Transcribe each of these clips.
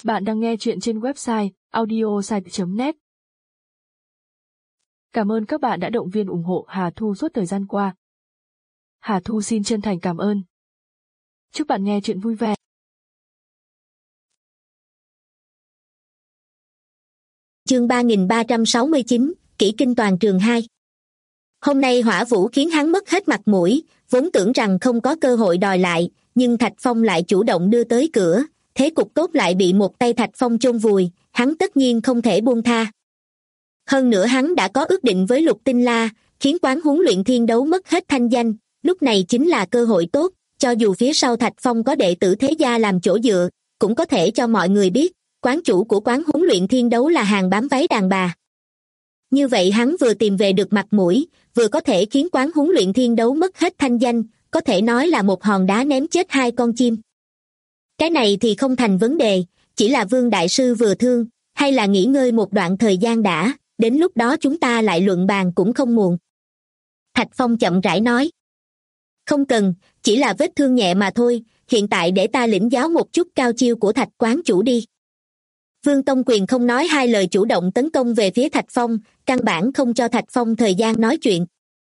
Bạn đang nghe chuyện trên website audiosite.net. Cảm ơn các bạn đã động viên ủng hộ Hà Thu suốt thời gian qua. Hà Thu xin chân thành cảm ơn. Chúc bạn nghe chuyện vui vẻ. Chương 3369, Kỷ Kinh Toàn Trường 2. Hôm nay Hỏa Vũ khiến hắn mất hết mặt mũi, vốn tưởng rằng không có cơ hội đòi lại, nhưng Thạch Phong lại chủ động đưa tới cửa, thế cục tốt lại bị một tay Thạch Phong chôn vùi, hắn tất nhiên không thể buông tha. Hơn nữa hắn đã có ước định với Lục Tinh La, khiến quán huấn luyện thiên đấu mất hết thanh danh, lúc này chính là cơ hội tốt, cho dù phía sau Thạch Phong có đệ tử thế gia làm chỗ dựa, cũng có thể cho mọi người biết, quán chủ của quán huấn luyện thiên đấu là hàng bám váy đàn bà. Như vậy hắn vừa tìm về được mặt mũi, vừa có thể khiến quán huấn luyện thiên đấu mất hết thanh danh, có thể nói là một hòn đá ném chết hai con chim. Cái này thì không thành vấn đề, chỉ là Vương Đại Sư vừa thương, hay là nghỉ ngơi một đoạn thời gian đã, đến lúc đó chúng ta lại luận bàn cũng không muộn. Thạch Phong chậm rãi nói. Không cần, chỉ là vết thương nhẹ mà thôi, hiện tại để ta lĩnh giáo một chút cao chiêu của Thạch quán chủ đi. Vương Tông Quyền không nói hai lời chủ động tấn công về phía Thạch Phong, căn bản không cho Thạch Phong thời gian nói chuyện.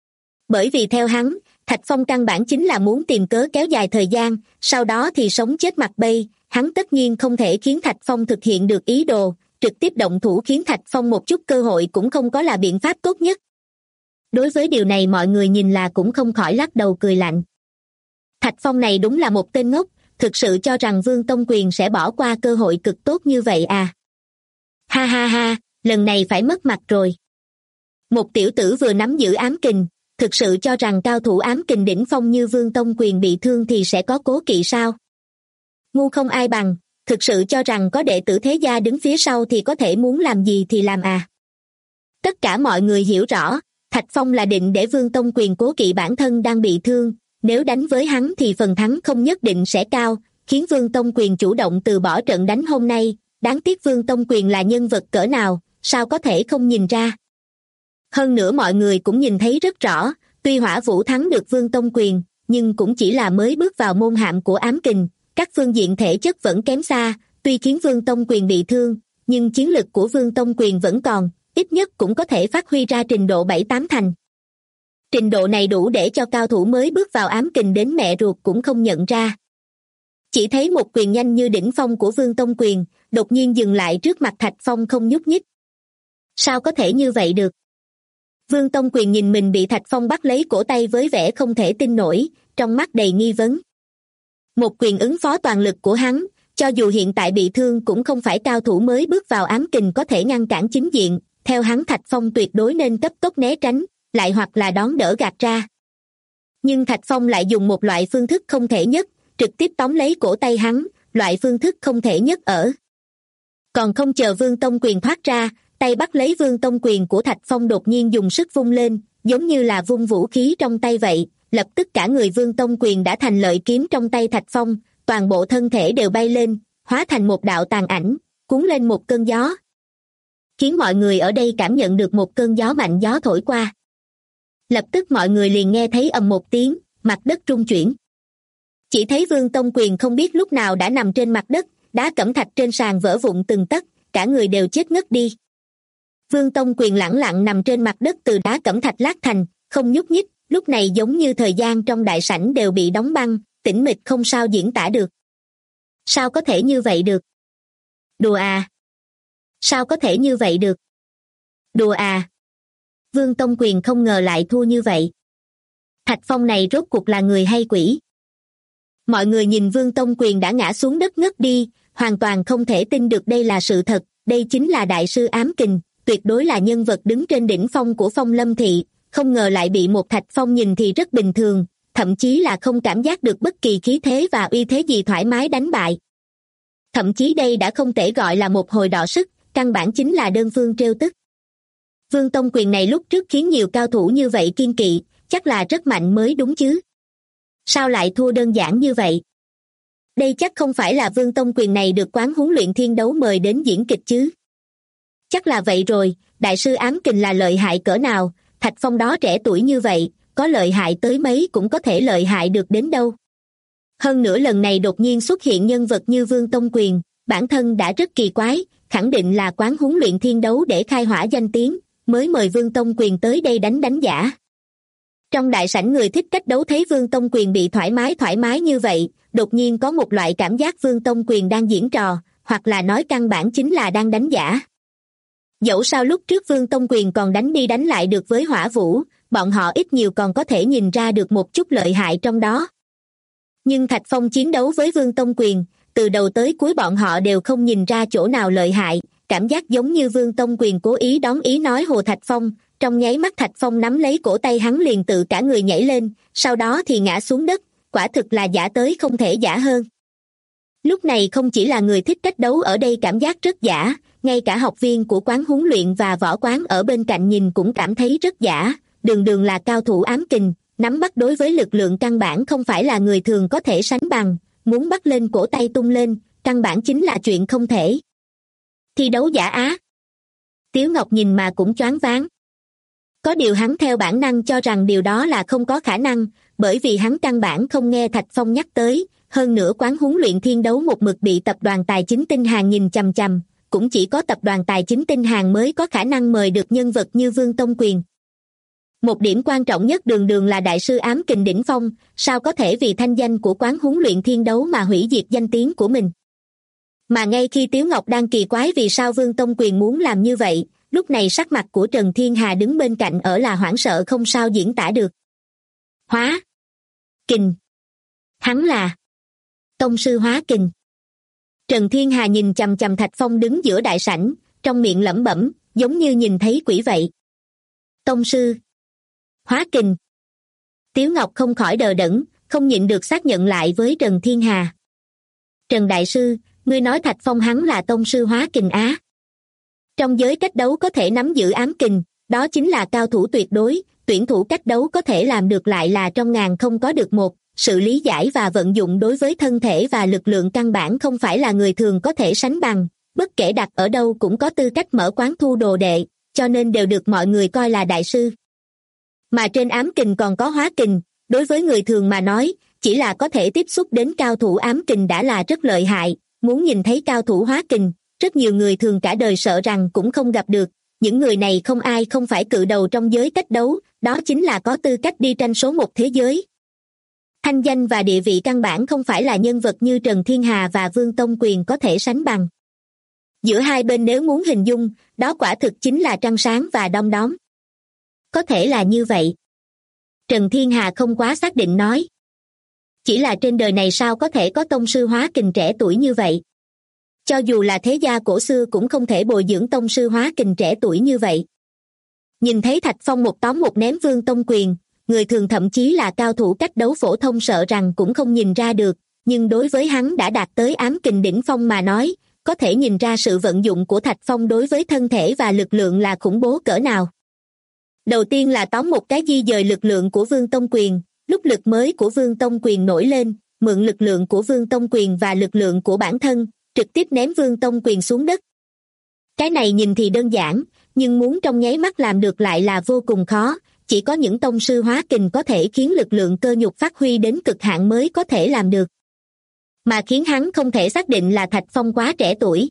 Bởi vì theo hắn, Thạch Phong căn bản chính là muốn tìm cớ kéo dài thời gian, sau đó thì sống chết mặt bay, hắn tất nhiên không thể khiến Thạch Phong thực hiện được ý đồ, trực tiếp động thủ khiến Thạch Phong một chút cơ hội cũng không có là biện pháp tốt nhất. Đối với điều này mọi người nhìn là cũng không khỏi lắc đầu cười lạnh. Thạch Phong này đúng là một tên ngốc, thực sự cho rằng Vương Tông Quyền sẽ bỏ qua cơ hội cực tốt như vậy à? Ha ha ha, lần này phải mất mặt rồi. Một tiểu tử vừa nắm giữ ám kình, thực sự cho rằng cao thủ ám kình đỉnh phong như Vương Tông Quyền bị thương thì sẽ có cố kỵ sao? Ngu không ai bằng, thực sự cho rằng có đệ tử thế gia đứng phía sau thì có thể muốn làm gì thì làm à? Tất cả mọi người hiểu rõ, Thạch Phong là định để Vương Tông Quyền cố kỵ bản thân đang bị thương, nếu đánh với hắn thì phần thắng không nhất định sẽ cao, khiến Vương Tông Quyền chủ động từ bỏ trận đánh hôm nay, đáng tiếc Vương Tông Quyền là nhân vật cỡ nào, sao có thể không nhìn ra. Hơn nữa mọi người cũng nhìn thấy rất rõ, tuy Hỏa Vũ thắng được Vương Tông Quyền, nhưng cũng chỉ là mới bước vào môn hạm của ám kình, các phương diện thể chất vẫn kém xa, tuy khiến Vương Tông Quyền bị thương, nhưng chiến lực của Vương Tông Quyền vẫn còn, ít nhất cũng có thể phát huy ra trình độ 7-8 thành. Trình độ này đủ để cho cao thủ mới bước vào ám kình đến mẹ ruột cũng không nhận ra. Chỉ thấy một quyền nhanh như đỉnh phong của Vương Tông Quyền, đột nhiên dừng lại trước mặt Thạch Phong không nhúc nhích. Sao có thể như vậy được? Vương Tông Quyền nhìn mình bị Thạch Phong bắt lấy cổ tay với vẻ không thể tin nổi, trong mắt đầy nghi vấn. Một quyền ứng phó toàn lực của hắn, cho dù hiện tại bị thương cũng không phải cao thủ mới bước vào ám kình có thể ngăn cản chính diện, theo hắn Thạch Phong tuyệt đối nên cấp tốc né tránh, lại hoặc là đón đỡ gạt ra. Nhưng Thạch Phong lại dùng một loại phương thức không thể nhất, trực tiếp tóm lấy cổ tay hắn, loại phương thức không thể nhất ở. Còn không chờ Vương Tông Quyền thoát ra, tay bắt lấy Vương Tông Quyền của Thạch Phong đột nhiên dùng sức vung lên, giống như là vung vũ khí trong tay vậy, lập tức cả người Vương Tông Quyền đã thành lợi kiếm trong tay Thạch Phong, toàn bộ thân thể đều bay lên, hóa thành một đạo tàn ảnh, cuốn lên một cơn gió. Khiến mọi người ở đây cảm nhận được một cơn gió mạnh gió thổi qua. Lập tức mọi người liền nghe thấy ầm một tiếng, mặt đất rung chuyển. Chỉ thấy Vương Tông Quyền không biết lúc nào đã nằm trên mặt đất, đá cẩm thạch trên sàn vỡ vụn từng tấc, cả người đều chết ngất đi. Vương Tông Quyền lẳng lặng nằm trên mặt đất từ đá cẩm thạch lát thành, không nhúc nhích, lúc này giống như thời gian trong đại sảnh đều bị đóng băng, tĩnh mịch không sao diễn tả được. Sao có thể như vậy được? Đùa à? Sao có thể như vậy được? Đùa à? Vương Tông Quyền không ngờ lại thua như vậy. Thạch Phong này rốt cuộc là người hay quỷ? Mọi người nhìn Vương Tông Quyền đã ngã xuống đất ngất đi, hoàn toàn không thể tin được đây là sự thật, đây chính là đại sư ám kình, tuyệt đối là nhân vật đứng trên đỉnh phong của Phong Lâm Thị, không ngờ lại bị một Thạch Phong nhìn thì rất bình thường, thậm chí là không cảm giác được bất kỳ khí thế và uy thế gì thoải mái đánh bại. Thậm chí đây đã không thể gọi là một hồi đọ sức, căn bản chính là đơn phương trêu tức. Vương Tông Quyền này lúc trước khiến nhiều cao thủ như vậy kiêng kỵ, chắc là rất mạnh mới đúng chứ. Sao lại thua đơn giản như vậy? Đây chắc không phải là Vương Tông Quyền này được quán huấn luyện thiên đấu mời đến diễn kịch chứ. Chắc là vậy rồi, đại sư ám kình là lợi hại cỡ nào, Thạch Phong đó trẻ tuổi như vậy, có lợi hại tới mấy cũng có thể lợi hại được đến đâu. Hơn nữa lần này đột nhiên xuất hiện nhân vật như Vương Tông Quyền, bản thân đã rất kỳ quái, khẳng định là quán huấn luyện thiên đấu để khai hỏa danh tiếng, mới mời Vương Tông Quyền tới đây đánh giả. Trong đại sảnh người thích cách đấu thấy Vương Tông Quyền bị thoải mái như vậy, đột nhiên có một loại cảm giác Vương Tông Quyền đang diễn trò, hoặc là nói căn bản chính là đang đánh giả. Dẫu sao lúc trước Vương Tông Quyền còn đánh đi đánh lại được với Hỏa Vũ, bọn họ ít nhiều còn có thể nhìn ra được một chút lợi hại trong đó. Nhưng Thạch Phong chiến đấu với Vương Tông Quyền, từ đầu tới cuối bọn họ đều không nhìn ra chỗ nào lợi hại, cảm giác giống như Vương Tông Quyền cố ý đón ý nói hồ Thạch Phong, trong nháy mắt Thạch Phong nắm lấy cổ tay hắn liền tự cả người nhảy lên, sau đó thì ngã xuống đất, quả thực là giả tới không thể giả hơn. Lúc này không chỉ là người thích cách đấu ở đây cảm giác rất giả, ngay cả học viên của quán huấn luyện và võ quán ở bên cạnh nhìn cũng cảm thấy rất giả, đường là cao thủ ám kình, nắm bắt đối với lực lượng căn bản không phải là người thường có thể sánh bằng, muốn bắt lên cổ tay tung lên, căn bản chính là chuyện không thể. Thi đấu giả á. Tiếu Ngọc nhìn mà cũng choáng váng. Có điều hắn theo bản năng cho rằng điều đó là không có khả năng, bởi vì hắn căn bản không nghe Thạch Phong nhắc tới, hơn nữa quán huấn luyện thiên đấu một mực bị tập đoàn Tài chính Tinh Hàn nhìn chằm chằm, cũng chỉ có tập đoàn Tài chính Tinh Hàn mới có khả năng mời được nhân vật như Vương Tông Quyền. Một điểm quan trọng nhất đường là đại sư ám kình đỉnh phong, sao có thể vì thanh danh của quán huấn luyện thiên đấu mà hủy diệt danh tiếng của mình. Mà ngay khi Tiếu Ngọc đang kỳ quái vì sao Vương Tông Quyền muốn làm như vậy, lúc này sắc mặt của Trần Thiên Hà đứng bên cạnh ở là hoảng sợ không sao diễn tả được. Hóa kình. Hắn là tông sư hóa kình. Trần Thiên Hà nhìn chằm chằm Thạch Phong đứng giữa đại sảnh, trong miệng lẩm bẩm, giống như nhìn thấy quỷ vậy. Tông sư hóa kình. Tiếu Ngọc không khỏi đờ đẫn, không nhịn được xác nhận lại với Trần Thiên Hà. Trần Đại Sư, ngươi nói Thạch Phong hắn là tông sư hóa kình á? Trong giới cách đấu có thể nắm giữ ám kình, đó chính là cao thủ tuyệt đối, tuyển thủ cách đấu có thể làm được lại là trong ngàn không có được một, sự lý giải và vận dụng đối với thân thể và lực lượng căn bản không phải là người thường có thể sánh bằng, bất kể đặt ở đâu cũng có tư cách mở quán thu đồ đệ, cho nên đều được mọi người coi là đại sư. Mà trên ám kình còn có hóa kình, đối với người thường mà nói, chỉ là có thể tiếp xúc đến cao thủ ám kình đã là rất lợi hại, muốn nhìn thấy cao thủ hóa kình, rất nhiều người thường cả đời sợ rằng cũng không gặp được, những người này không ai không phải cự đầu trong giới cách đấu, đó chính là có tư cách đi tranh số một thế giới. Thanh danh và địa vị căn bản không phải là nhân vật như Trần Thiên Hà và Vương Tông Quyền có thể sánh bằng. Giữa hai bên nếu muốn hình dung, đó quả thực chính là trăng sáng và đom đóm. Có thể là như vậy. Trần Thiên Hà không quá xác định nói. Chỉ là trên đời này sao có thể có tông sư hóa kình trẻ tuổi như vậy? Cho dù là thế gia cổ xưa cũng không thể bồi dưỡng tông sư hóa kình trẻ tuổi như vậy. Nhìn thấy Thạch Phong một tóm một ném Vương Tông Quyền, người thường thậm chí là cao thủ cách đấu phổ thông sợ rằng cũng không nhìn ra được, nhưng đối với hắn đã đạt tới ám kình đỉnh phong mà nói, có thể nhìn ra sự vận dụng của Thạch Phong đối với thân thể và lực lượng là khủng bố cỡ nào. Đầu tiên là tóm một cái di dời lực lượng của Vương Tông Quyền, lúc lực mới của Vương Tông Quyền nổi lên, mượn lực lượng của Vương Tông Quyền và lực lượng của bản thân, trực tiếp ném Vương Tông Quyền xuống đất. Cái này nhìn thì đơn giản, nhưng muốn trong nháy mắt làm được lại là vô cùng khó, chỉ có những tông sư hóa kình có thể khiến lực lượng cơ nhục phát huy đến cực hạn mới có thể làm được. Mà khiến hắn không thể xác định là Thạch Phong quá trẻ tuổi.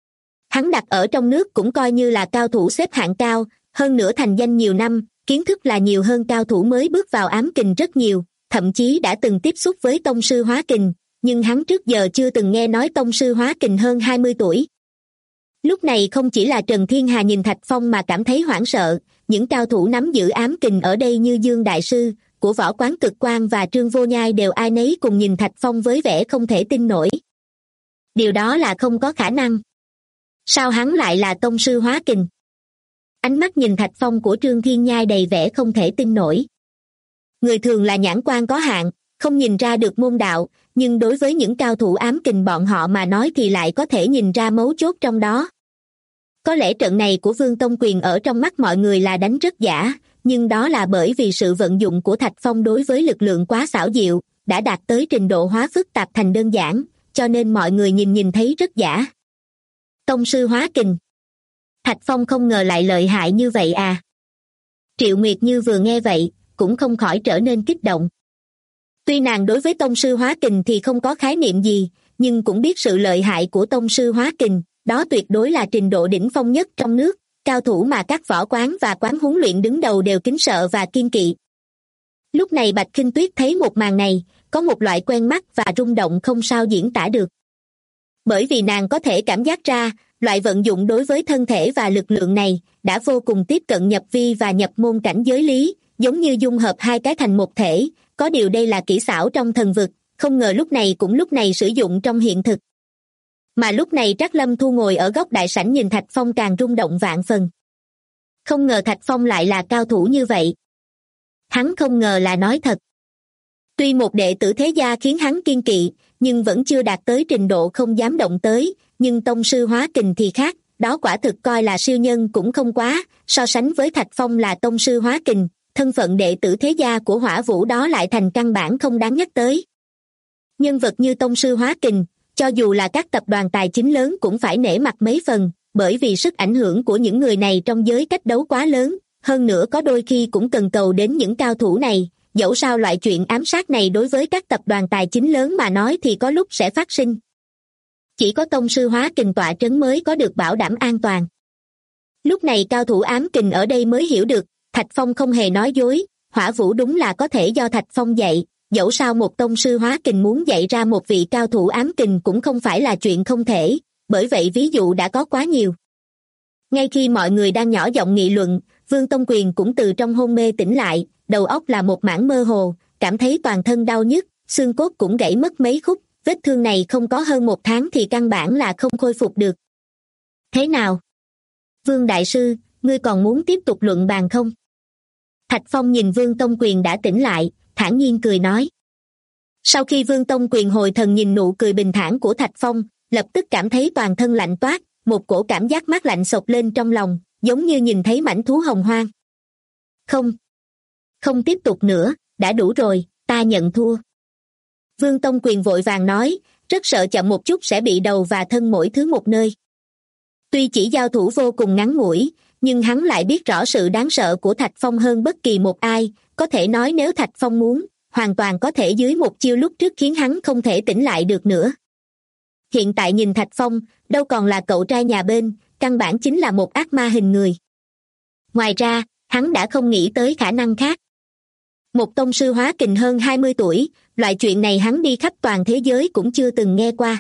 Hắn đặt ở trong nước cũng coi như là cao thủ xếp hạng cao, hơn nữa thành danh nhiều năm, kiến thức là nhiều hơn cao thủ mới bước vào ám kình rất nhiều, thậm chí đã từng tiếp xúc với tông sư hóa kình, nhưng hắn trước giờ chưa từng nghe nói tông sư hóa kình hơn 20 tuổi. Lúc này không chỉ là Trần Thiên Hà nhìn Thạch Phong mà cảm thấy hoảng sợ, những cao thủ nắm giữ ám kình ở đây như Dương Đại Sư, của Võ Quán Cực Quang và Trương Vô Nhai đều ai nấy cùng nhìn Thạch Phong với vẻ không thể tin nổi. Điều đó là không có khả năng. Sao hắn lại là tông sư hóa kình? Ánh mắt nhìn Thạch Phong của Trương Thiên Nhai đầy vẻ không thể tin nổi. Người thường là nhãn quan có hạn, không nhìn ra được môn đạo, nhưng đối với những cao thủ ám kình bọn họ mà nói thì lại có thể nhìn ra mấu chốt trong đó. Có lẽ trận này của Vương Tông Quyền ở trong mắt mọi người là đánh rất giả, nhưng đó là bởi vì sự vận dụng của Thạch Phong đối với lực lượng quá xảo diệu, đã đạt tới trình độ hóa phức tạp thành đơn giản, cho nên mọi người nhìn thấy rất giả. Tông sư hóa kình. Thạch Phong không ngờ lại lợi hại như vậy à. Triệu Nguyệt Như vừa nghe vậy, cũng không khỏi trở nên kích động. Tuy nàng đối với tông sư hóa kình thì không có khái niệm gì, nhưng cũng biết sự lợi hại của tông sư hóa kình, đó tuyệt đối là trình độ đỉnh phong nhất trong nước, cao thủ mà các võ quán và quán huấn luyện đứng đầu đều kính sợ và kiêng kỵ. Lúc này Bạch Khinh Tuyết thấy một màn này, có một loại quen mắt và rung động không sao diễn tả được. Bởi vì nàng có thể cảm giác ra, loại vận dụng đối với thân thể và lực lượng này đã vô cùng tiếp cận nhập vi và nhập môn cảnh giới lý, giống như dung hợp hai cái thành một thể, có điều đây là kỹ xảo trong thần vực, không ngờ lúc này sử dụng trong hiện thực. Mà lúc này Trác Lâm Thu ngồi ở góc đại sảnh nhìn Thạch Phong càng rung động vạn phần. Không ngờ Thạch Phong lại là cao thủ như vậy. Hắn không ngờ là nói thật. Tuy một đệ tử thế gia khiến hắn kiêng kỵ, nhưng vẫn chưa đạt tới trình độ không dám động tới, nhưng tông sư hóa kình thì khác, đó quả thực coi là siêu nhân cũng không quá, so sánh với Thạch Phong là tông sư hóa kình, thân phận đệ tử thế gia của Hỏa Vũ đó lại thành căn bản không đáng nhắc tới. Nhân vật như tông sư hóa kình, cho dù là các tập đoàn tài chính lớn cũng phải nể mặt mấy phần, bởi vì sức ảnh hưởng của những người này trong giới cách đấu quá lớn, hơn nữa có đôi khi cũng cần cầu đến những cao thủ này, dẫu sao loại chuyện ám sát này đối với các tập đoàn tài chính lớn mà nói thì có lúc sẽ phát sinh. Chỉ có tông sư hóa kình tọa trấn mới có được bảo đảm an toàn. Lúc này cao thủ ám kình ở đây mới hiểu được, Thạch Phong không hề nói dối, Hỏa Vũ đúng là có thể do Thạch Phong dạy, dẫu sao một tông sư hóa kình muốn dạy ra một vị cao thủ ám kình cũng không phải là chuyện không thể, bởi vậy ví dụ đã có quá nhiều. Ngay khi mọi người đang nhỏ giọng nghị luận, Vương Tông Quyền cũng từ trong hôn mê tỉnh lại, đầu óc là một mảng mơ hồ, cảm thấy toàn thân đau nhức, xương cốt cũng gãy mất mấy khúc, vết thương này không có hơn 1 tháng thì căn bản là không khôi phục được. Thế nào? Vương Đại Sư, ngươi còn muốn tiếp tục luận bàn không? Thạch Phong nhìn Vương Tông Quyền đã tỉnh lại, thản nhiên cười nói. Sau khi Vương Tông Quyền hồi thần nhìn nụ cười bình thản của Thạch Phong, lập tức cảm thấy toàn thân lạnh toát, một cổ cảm giác mát lạnh xộc lên trong lòng, giống như nhìn thấy mãnh thú hồng hoang. Không tiếp tục nữa, đã đủ rồi, ta nhận thua. Vương Tông Quyền vội vàng nói, rất sợ chậm một chút sẽ bị đầu và thân mỗi thứ một nơi. Tuy chỉ giao thủ vô cùng ngắn ngủi, nhưng hắn lại biết rõ sự đáng sợ của Thạch Phong hơn bất kỳ một ai, có thể nói nếu Thạch Phong muốn, hoàn toàn có thể dưới một chiêu lúc trước khiến hắn không thể tỉnh lại được nữa. Hiện tại nhìn Thạch Phong, đâu còn là cậu trai nhà bên, căn bản chính là một ác ma hình người. Ngoài ra, hắn đã không nghĩ tới khả năng khác. Một tông sư hóa kình hơn 20 tuổi, loại chuyện này hắn đi khắp toàn thế giới cũng chưa từng nghe qua.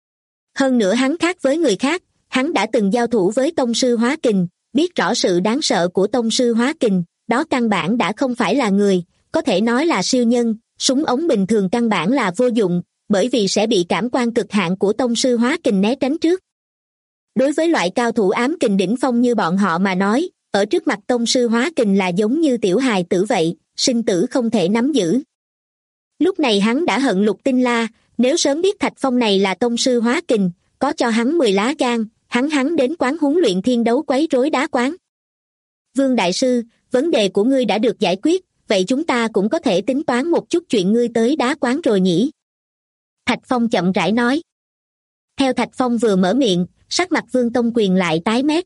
Hơn nữa hắn khác với người khác, hắn đã từng giao thủ với tông sư hóa kình, biết rõ sự đáng sợ của tông sư hóa kình, đó căn bản đã không phải là người, có thể nói là siêu nhân, súng ống bình thường căn bản là vô dụng, bởi vì sẽ bị cảm quan cực hạn của tông sư hóa kình né tránh trước. Đối với loại cao thủ ám kình đỉnh phong như bọn họ mà nói, ở trước mặt tông sư hóa kình là giống như tiểu hài tử vậy, sinh tử không thể nắm giữ. Lúc này hắn đã hận Lục Tinh La, nếu sớm biết Thạch Phong này là tông sư hóa kình, có cho hắn 10 lá gan, hắn đến quán huấn luyện thiên đấu quấy rối đá quán. Vương Đại Sư, vấn đề của ngươi đã được giải quyết, vậy chúng ta cũng có thể tính toán một chút chuyện ngươi tới đá quán rồi nhỉ? Thạch Phong chậm rãi nói. Theo Thạch Phong vừa mở miệng, sắc mặt Vương Tông Quyền lại tái mét.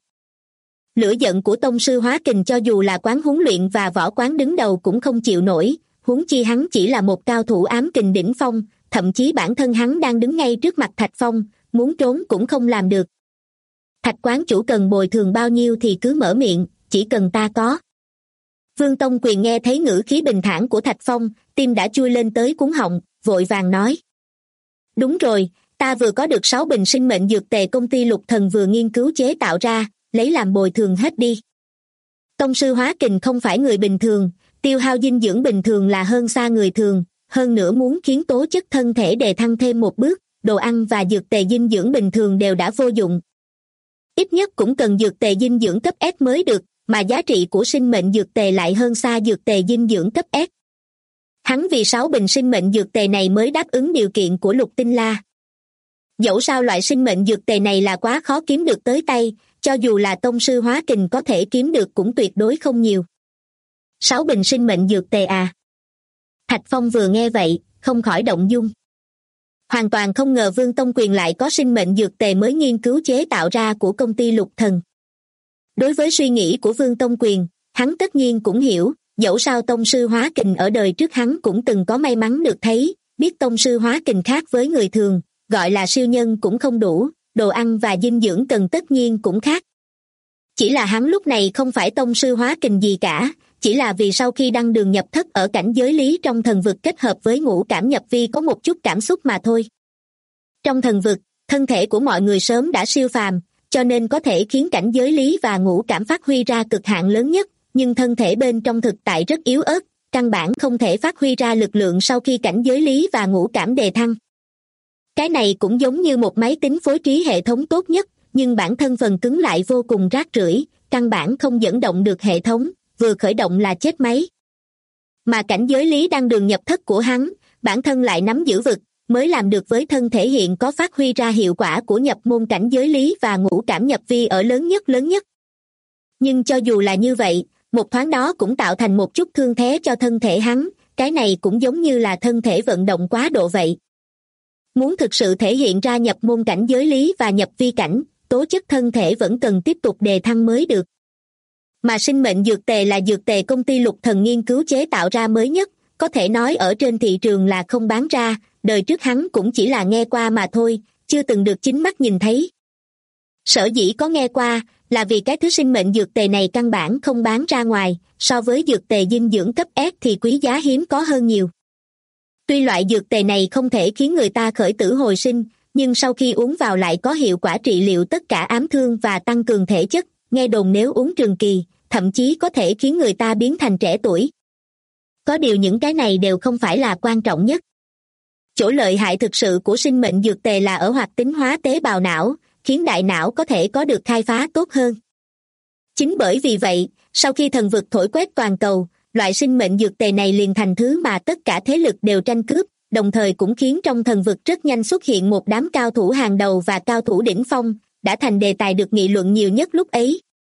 Lửa giận của tông sư hóa kình cho dù là quán huấn luyện và võ quán đứng đầu cũng không chịu nổi, huống chi hắn chỉ là một cao thủ ám kình đỉnh phong, thậm chí bản thân hắn đang đứng ngay trước mặt Thạch Phong, muốn trốn cũng không làm được. Thạch quán chủ cần bồi thường bao nhiêu thì cứ mở miệng, chỉ cần ta có. Vương Tông Quyền nghe thấy ngữ khí bình thản của Thạch Phong, tim đã chui lên tới cuống họng, vội vàng nói. Đúng rồi, ta vừa có được 6 bình sinh mệnh dược tề công ty Lục Thần vừa nghiên cứu chế tạo ra, lấy làm bồi thường hết đi. Tông sư hóa kình không phải người bình thường, tiêu hao dinh dưỡng bình thường là hơn xa người thường, hơn nữa muốn khiến tố chất thân thể đề thăng thêm một bước, đồ ăn và dược tề dinh dưỡng bình thường đều đã vô dụng. Ít nhất cũng cần dược tề dinh dưỡng cấp S mới được, mà giá trị của sinh mệnh dược tề lại hơn xa dược tề dinh dưỡng cấp S. Hắn vì 6 bình sinh mệnh dược tề này mới đáp ứng điều kiện của Lục Tinh La. Dẫu sao loại sinh mệnh dược tề này là quá khó kiếm được tới tay, cho dù là tông sư hóa kình có thể kiếm được cũng tuyệt đối không nhiều. 6 bình sinh mệnh dược tề à? Thạch Phong vừa nghe vậy, không khỏi động dung. Hoàn toàn không ngờ Vương Tông Quyền lại có sinh mệnh dược tề mới nghiên cứu chế tạo ra của công ty Lục Thần. Đối với suy nghĩ của Vương Tông Quyền, hắn tất nhiên cũng hiểu, dẫu sao tông sư hóa kình ở đời trước hắn cũng từng có may mắn được thấy, biết tông sư hóa kình khác với người thường, gọi là siêu nhân cũng không đủ, đồ ăn và dinh dưỡng cần tất nhiên cũng khác. Chỉ là hắn lúc này không phải tông sư hóa kình gì cả, chỉ là vì sau khi đăng đường nhập thất ở cảnh giới lý trong thần vực kết hợp với ngũ cảm nhập vi có một chút cảm xúc mà thôi. Trong thần vực, thân thể của mọi người sớm đã siêu phàm, cho nên có thể khiến cảnh giới lý và ngũ cảm phát huy ra cực hạn lớn nhất, nhưng thân thể bên trong thực tại rất yếu ớt, căn bản không thể phát huy ra lực lượng sau khi cảnh giới lý và ngũ cảm đề thăng. Cái này cũng giống như một máy tính phối trí hệ thống tốt nhất, nhưng bản thân phần cứng lại vô cùng rác rưởi, căn bản không dẫn động được hệ thống, vừa khởi động là chết máy. Mà cảnh giới lý đang đường nhập thất của hắn, bản thân lại nắm giữ vực, mới làm được với thân thể hiện có phát huy ra hiệu quả của nhập môn cảnh giới lý và ngũ cảm nhập vi ở lớn nhất. Nhưng cho dù là như vậy, một thoáng đó cũng tạo thành một chút thương thế cho thân thể hắn, cái này cũng giống như là thân thể vận động quá độ vậy. Muốn thực sự thể hiện ra nhập môn cảnh giới lý và nhập vi cảnh, tố chất thân thể vẫn cần tiếp tục đề thăng mới được. Mà sinh mệnh dược tề là dược tề công ty Lục Thần nghiên cứu chế tạo ra mới nhất, có thể nói ở trên thị trường là không bán ra, đời trước hắn cũng chỉ là nghe qua mà thôi, chưa từng được chính mắt nhìn thấy. Sở dĩ có nghe qua, là vì cái thứ sinh mệnh dược tề này căn bản không bán ra ngoài, so với dược tề dinh dưỡng cấp S thì quý giá hiếm có hơn nhiều. Tuy loại dược tề này không thể khiến người ta khởi tử hồi sinh, nhưng sau khi uống vào lại có hiệu quả trị liệu tất cả ám thương và tăng cường thể chất, nghe đồn nếu uống trường kỳ, thậm chí có thể khiến người ta biến thành trẻ tuổi. Có điều những cái này đều không phải là quan trọng nhất. Chỗ lợi hại thực sự của sinh mệnh dược tề là ở hoạt tính hóa tế bào não, khiến đại não có thể có được khai phá tốt hơn. Chính bởi vì vậy, sau khi thần vực thổi quét toàn cầu, loại sinh mệnh dược tề này liền thành thứ mà tất cả thế lực đều tranh cướp, đồng thời cũng khiến trong thần vực rất nhanh xuất hiện một đám cao thủ hàng đầu và cao thủ đỉnh phong, đã thành đề tài được nghị luận nhiều nhất lúc ấy.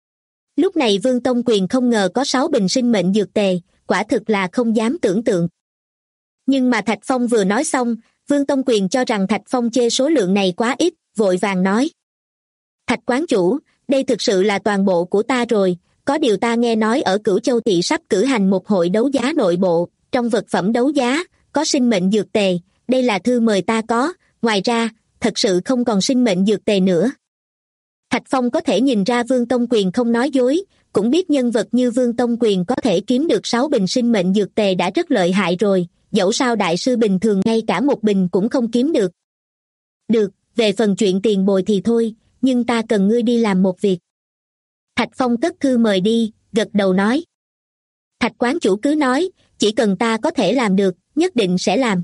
Lúc này Vương Tông Quyền không ngờ có 6 bình sinh mệnh dược tề, quả thực là không dám tưởng tượng. Nhưng mà Thạch Phong vừa nói xong, Vương Tông Quyền cho rằng Thạch Phong chê số lượng này quá ít, vội vàng nói. Thạch quán chủ, đây thực sự là toàn bộ của ta rồi, có điều ta nghe nói ở Cửu Châu thị sắp cử hành một hội đấu giá nội bộ, trong vật phẩm đấu giá, có sinh mệnh dược tề, đây là thư mời ta có, ngoài ra, thật sự không còn sinh mệnh dược tề nữa. Thạch Phong có thể nhìn ra Vương Tông Quyền không nói dối, cũng biết nhân vật như Vương Tông Quyền có thể kiếm được 6 bình sinh mệnh dược tề đã rất lợi hại rồi, dẫu sao đại sư bình thường ngay cả một bình cũng không kiếm được. Được, về phần chuyện tiền bồi thì thôi, nhưng ta cần ngươi đi làm một việc. Thạch Phong cất thư mời đi, gật đầu nói. Thạch quán chủ cứ nói, chỉ cần ta có thể làm được, nhất định sẽ làm.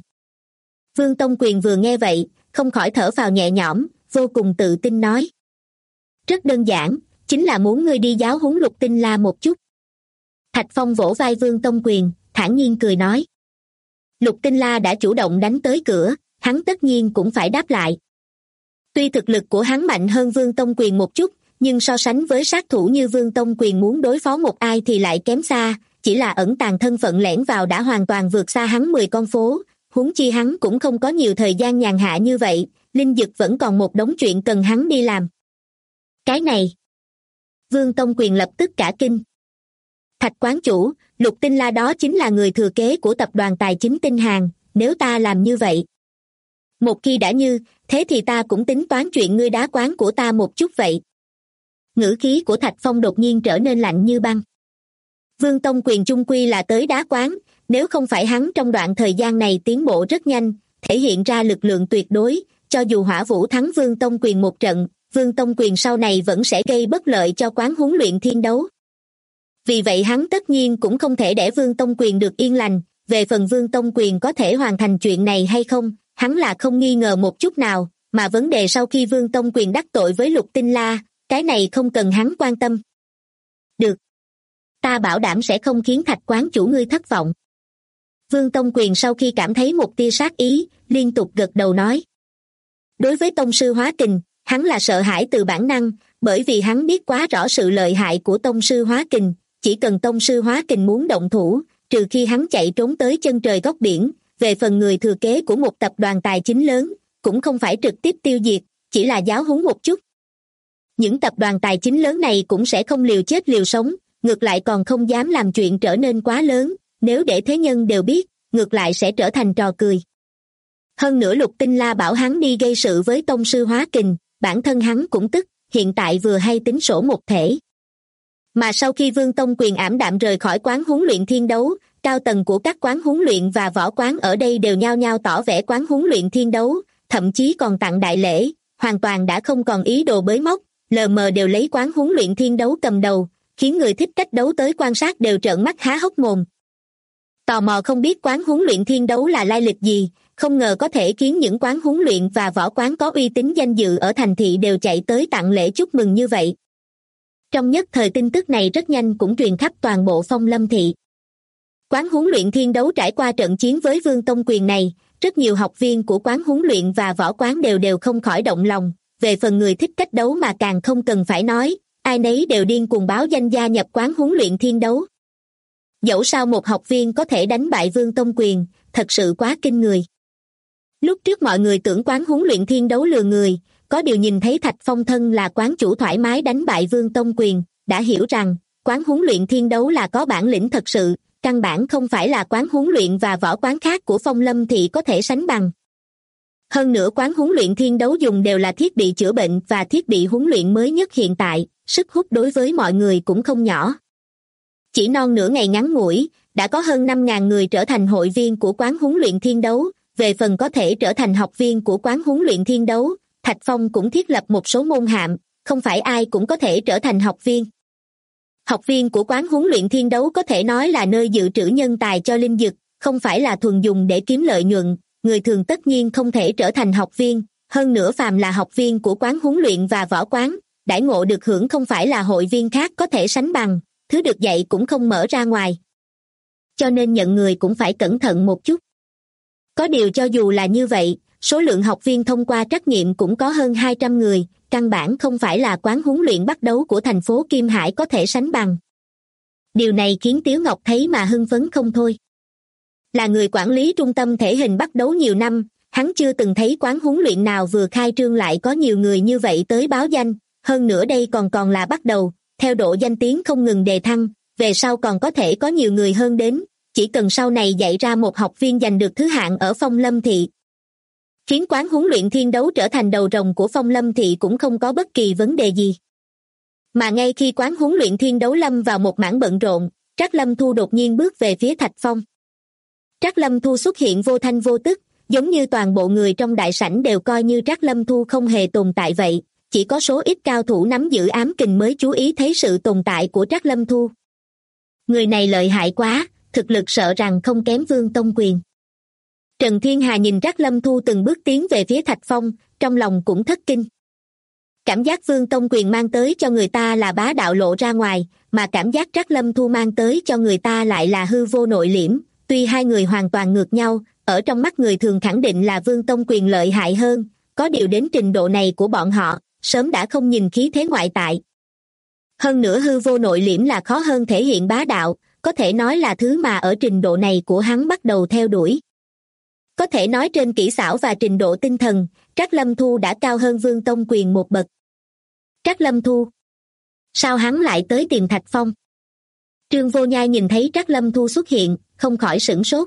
Vương Tông Quyền vừa nghe vậy, không khỏi thở phào nhẹ nhõm, vô cùng tự tin nói. Rất đơn giản, chính là muốn ngươi đi giáo huấn Lục Tinh La một chút. Thạch Phong vỗ vai Vương Tông Quyền, thản nhiên cười nói. Lục Tinh La đã chủ động đánh tới cửa, hắn tất nhiên cũng phải đáp lại. Tuy thực lực của hắn mạnh hơn Vương Tông Quyền một chút, nhưng so sánh với sát thủ như Vương Tông Quyền muốn đối phó một ai thì lại kém xa, chỉ là ẩn tàng thân phận lẻn vào đã hoàn toàn vượt xa hắn 10 con phố, huống chi hắn cũng không có nhiều thời gian nhàn hạ như vậy, linh dực vẫn còn một đống chuyện cần hắn đi làm. Cái này, Vương Tông Quyền lập tức cả kinh. Thạch quán chủ, Lục Tinh La đó chính là người thừa kế của tập đoàn tài chính Tinh Hàn, nếu ta làm như vậy. Một khi đã như, thế thì ta cũng tính toán chuyện ngươi đá quán của ta một chút vậy. Ngữ khí của Thạch Phong đột nhiên trở nên lạnh như băng. Vương Tông Quyền chung quy là tới đá quán, nếu không phải hắn trong đoạn thời gian này tiến bộ rất nhanh, thể hiện ra lực lượng tuyệt đối, cho dù Hỏa Vũ thắng Vương Tông Quyền một trận, Vương Tông Quyền sau này vẫn sẽ gây bất lợi cho quán huấn luyện thiên đấu. Vì vậy hắn tất nhiên cũng không thể để Vương Tông Quyền được yên lành, về phần Vương Tông Quyền có thể hoàn thành chuyện này hay không, hắn là không nghi ngờ một chút nào, mà vấn đề sau khi Vương Tông Quyền đắc tội với Lục Tinh La, cái này không cần hắn quan tâm. Được. Ta bảo đảm sẽ không khiến Thạch quán chủ ngươi thất vọng. Vương Tông Quyền sau khi cảm thấy một tia sát ý, liên tục gật đầu nói. Đối với tông sư hóa kình, hắn là sợ hãi từ bản năng, bởi vì hắn biết quá rõ sự lợi hại của tông sư hóa kình, chỉ cần tông sư hóa kình muốn động thủ, trừ khi hắn chạy trốn tới chân trời góc biển, về phần người thừa kế của một tập đoàn tài chính lớn, cũng không phải trực tiếp tiêu diệt, chỉ là giáo huấn một chút. Những tập đoàn tài chính lớn này cũng sẽ không liều chết liều sống, ngược lại còn không dám làm chuyện trở nên quá lớn, nếu để thế nhân đều biết, ngược lại sẽ trở thành trò cười. Hơn nữa Lục Tinh La bảo hắn đi gây sự với tông sư Hóa Kình, bản thân hắn cũng tức, hiện tại vừa hay tính sổ một thể. Mà sau khi Vương Tông Quyền ảm đạm rời khỏi quán huấn luyện thiên đấu, cao tầng của các quán huấn luyện và võ quán ở đây đều nhao nhao tỏ vẻ quán huấn luyện thiên đấu, thậm chí còn tặng đại lễ, hoàn toàn đã không còn ý đồ bới móc, lờ mờ đều lấy quán huấn luyện thiên đấu cầm đầu, khiến người thích cách đấu tới quan sát đều trợn mắt há hốc mồm. Tò mò không biết quán huấn luyện thiên đấu là lai lịch gì, không ngờ có thể khiến những quán huấn luyện và võ quán có uy tín danh dự ở thành thị đều chạy tới tặng lễ chúc mừng như vậy. Trong nhất thời tin tức này rất nhanh cũng truyền khắp toàn bộ Phong Lâm thị. Quán huấn luyện thiên đấu trải qua trận chiến với Vương Tông Quyền này, rất nhiều học viên của quán huấn luyện và võ quán đều không khỏi động lòng, về phần người thích cách đấu mà càng không cần phải nói, ai nấy đều điên cuồng báo danh gia nhập quán huấn luyện thiên đấu. Dẫu sao một học viên có thể đánh bại Vương Tông Quyền, thật sự quá kinh người. Lúc trước mọi người tưởng quán huấn luyện thiên đấu lừa người, có điều nhìn thấy Thạch Phong thân là quán chủ thoải mái đánh bại Vương Tông Quyền, đã hiểu rằng quán huấn luyện thiên đấu là có bản lĩnh thật sự, căn bản không phải là quán huấn luyện và võ quán khác của Phong Lâm thị có thể sánh bằng. Hơn nữa quán huấn luyện thiên đấu dùng đều là thiết bị chữa bệnh và thiết bị huấn luyện mới nhất hiện tại, sức hút đối với mọi người cũng không nhỏ. Chỉ non nửa ngày ngắn ngủi, đã có hơn 5.000 người trở thành hội viên của quán huấn luyện thiên đấu, về phần có thể trở thành học viên của quán huấn luyện thiên đấu, Thạch Phong cũng thiết lập một số môn hàm, không phải ai cũng có thể trở thành học viên. Học viên của quán huấn luyện thiên đấu có thể nói là nơi dự trữ nhân tài cho linh dực, không phải là thuần dùng để kiếm lợi nhuận, người thường tất nhiên không thể trở thành học viên, hơn nữa phàm là học viên của quán huấn luyện và võ quán, đãi ngộ được hưởng không phải là hội viên khác có thể sánh bằng, thứ được dạy cũng không mở ra ngoài. Cho nên nhận người cũng phải cẩn thận một chút. Có điều cho dù là như vậy, số lượng học viên thông qua trắc nghiệm cũng có hơn 200 người, căn bản không phải là quán huấn luyện bắt đấu của thành phố Kim Hải có thể sánh bằng. Điều này khiến Tiếu Ngọc thấy mà hưng phấn không thôi. Là người quản lý trung tâm thể hình bắt đấu nhiều năm, hắn chưa từng thấy quán huấn luyện nào vừa khai trương lại có nhiều người như vậy tới báo danh, hơn nữa đây còn là bắt đầu, theo độ danh tiếng không ngừng đề thăng, về sau còn có thể có nhiều người hơn đến, chỉ cần sau này dạy ra một học viên giành được thứ hạng ở Phong Lâm thị. Khiến quán huấn luyện thiên đấu trở thành đầu rồng của Phong Lâm thị cũng không có bất kỳ vấn đề gì. Mà ngay khi quán huấn luyện thiên đấu lâm vào một mảng bận rộn, Trác Lâm Thu đột nhiên bước về phía Thạch Phong. Trác Lâm Thu xuất hiện vô thanh vô tức, giống như toàn bộ người trong đại sảnh đều coi như Trác Lâm Thu không hề tồn tại vậy, chỉ có số ít cao thủ nắm giữ ám kình mới chú ý thấy sự tồn tại của Trác Lâm Thu. Người này lợi hại quá, thực lực sợ rằng không kém Vương Tông Quyền. Trần Thiên Hà nhìn Trác Lâm Thu từng bước tiến về phía Thạch Phong, trong lòng cũng thất kinh. Cảm giác Vương Tông Quyền mang tới cho người ta là bá đạo lộ ra ngoài, mà cảm giác Trác Lâm Thu mang tới cho người ta lại là hư vô nội liễm, tuy hai người hoàn toàn ngược nhau, ở trong mắt người thường khẳng định là Vương Tông Quyền lợi hại hơn, có điều đến trình độ này của bọn họ, sớm đã không nhìn khí thế ngoại tại. Hơn nữa hư vô nội liễm là khó hơn thể hiện bá đạo, có thể nói là thứ mà ở trình độ này của hắn bắt đầu theo đuổi. Có thể nói trên kỹ xảo và trình độ tinh thần, Trác Lâm Thu đã cao hơn Vương Tông Quyền một bậc. Trác Lâm Thu? Sao hắn lại tới tìm Thạch Phong? Trương Vô Nhai nhìn thấy Trác Lâm Thu xuất hiện, không khỏi sửng sốt.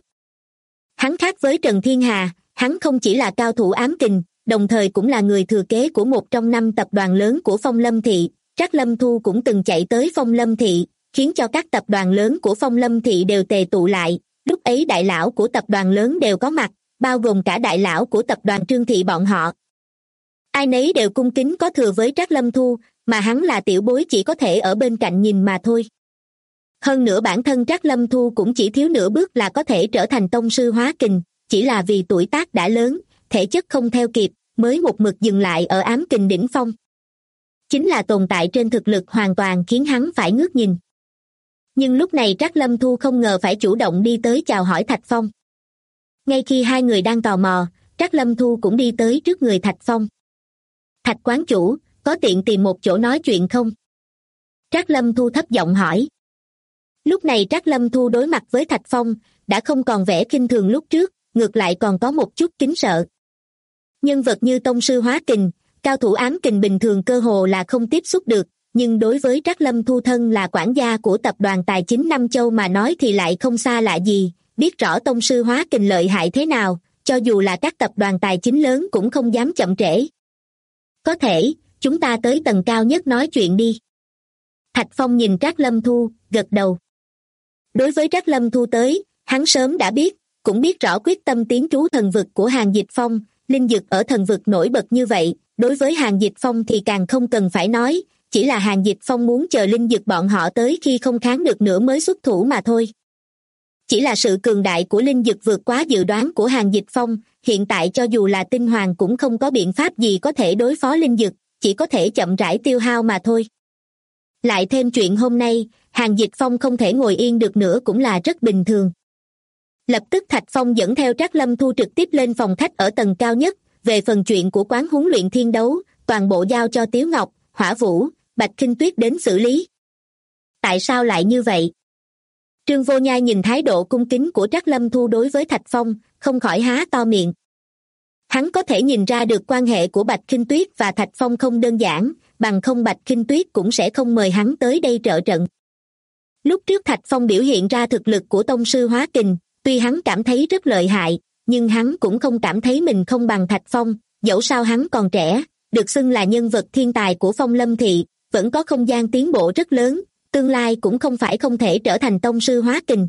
Hắn khác với Trần Thiên Hà, hắn không chỉ là cao thủ ám kình, đồng thời cũng là người thừa kế của một trong 5 tập đoàn lớn của Phong Lâm thị. Trác Lâm Thu cũng từng chạy tới Phong Lâm thị, khiến cho các tập đoàn lớn của Phong Lâm thị đều tề tụ lại, lúc ấy đại lão của tập đoàn lớn đều có mặt, bao gồm cả đại lão của tập đoàn Trương thị bọn họ. Ai nấy đều cung kính có thừa với Trác Lâm Thu, mà hắn là tiểu bối chỉ có thể ở bên cạnh nhìn mà thôi. Hơn nữa bản thân Trác Lâm Thu cũng chỉ thiếu nửa bước là có thể trở thành tông sư hóa kình, chỉ là vì tuổi tác đã lớn, thể chất không theo kịp, mới một mực dừng lại ở ám kình đỉnh phong. Chính là tồn tại trên thực lực hoàn toàn khiến hắn phải ngước nhìn. Nhưng lúc này Trác Lâm Thu không ngờ phải chủ động đi tới chào hỏi Thạch Phong. Ngay khi hai người đang tò mò, Trác Lâm Thu cũng đi tới trước người Thạch Phong. Thạch quán chủ, có tiện tìm một chỗ nói chuyện không? Trác Lâm Thu thấp giọng hỏi. Lúc này Trác Lâm Thu đối mặt với Thạch Phong, đã không còn vẻ khinh thường lúc trước, ngược lại còn có một chút kính sợ. Nhân vật như tông sư hóa kình, cao thủ ám kình bình thường cơ hồ là không tiếp xúc được, nhưng đối với Trác Lâm Thu thân là quản gia của tập đoàn Tài chính Nam Châu mà nói thì lại không xa lạ gì, biết rõ tông sư hóa kình lợi hại thế nào, cho dù là các tập đoàn tài chính lớn cũng không dám chậm trễ. Có thể, chúng ta tới tầng cao nhất nói chuyện đi. Thạch Phong nhìn Trác Lâm Thu, gật đầu. Đối với Trác Lâm Thu tới, hắn sớm đã biết, cũng biết rõ quyết tâm tiến trú thần vực của Hàn Dịch Phong, linh dực ở thần vực nổi bật như vậy, đối với Hàn Dịch Phong thì càng không cần phải nói, chỉ là Hàn Dịch Phong muốn chờ linh dực bọn họ tới khi không kháng được nữa mới xuất thủ mà thôi. Chỉ là sự cường đại của linh dực vượt quá dự đoán của Hàn Dịch Phong, hiện tại cho dù là tinh hoàng cũng không có biện pháp gì có thể đối phó linh dực, chỉ có thể chậm rãi tiêu hao mà thôi. Lại thêm chuyện hôm nay, Hàn Dịch Phong không thể ngồi yên được nữa cũng là rất bình thường. Lập tức Thạch Phong dẫn theo Trác Lâm Thu trực tiếp lên phòng khách ở tầng cao nhất, về phần chuyện của quán huấn luyện thiên đấu, toàn bộ giao cho Tiếu Ngọc, Hỏa Vũ, Bạch Khinh Tuyết đến xử lý. Tại sao lại như vậy? Trương Vô Nhai nhìn thái độ cung kính của Trác Lâm Thu đối với Thạch Phong, không khỏi há to miệng. Hắn có thể nhìn ra được quan hệ của Bạch Khinh Tuyết và Thạch Phong không đơn giản, bằng không Bạch Khinh Tuyết cũng sẽ không mời hắn tới đây trợ trận. Lúc trước Thạch Phong biểu hiện ra thực lực của tông sư Hóa Kình, tuy hắn cảm thấy rất lợi hại, nhưng hắn cũng không cảm thấy mình không bằng Thạch Phong, dẫu sao hắn còn trẻ, được xưng là nhân vật thiên tài của Phong Lâm Thị, vẫn có không gian tiến bộ rất lớn, tương lai cũng không phải không thể trở thành tông sư Hóa Kình.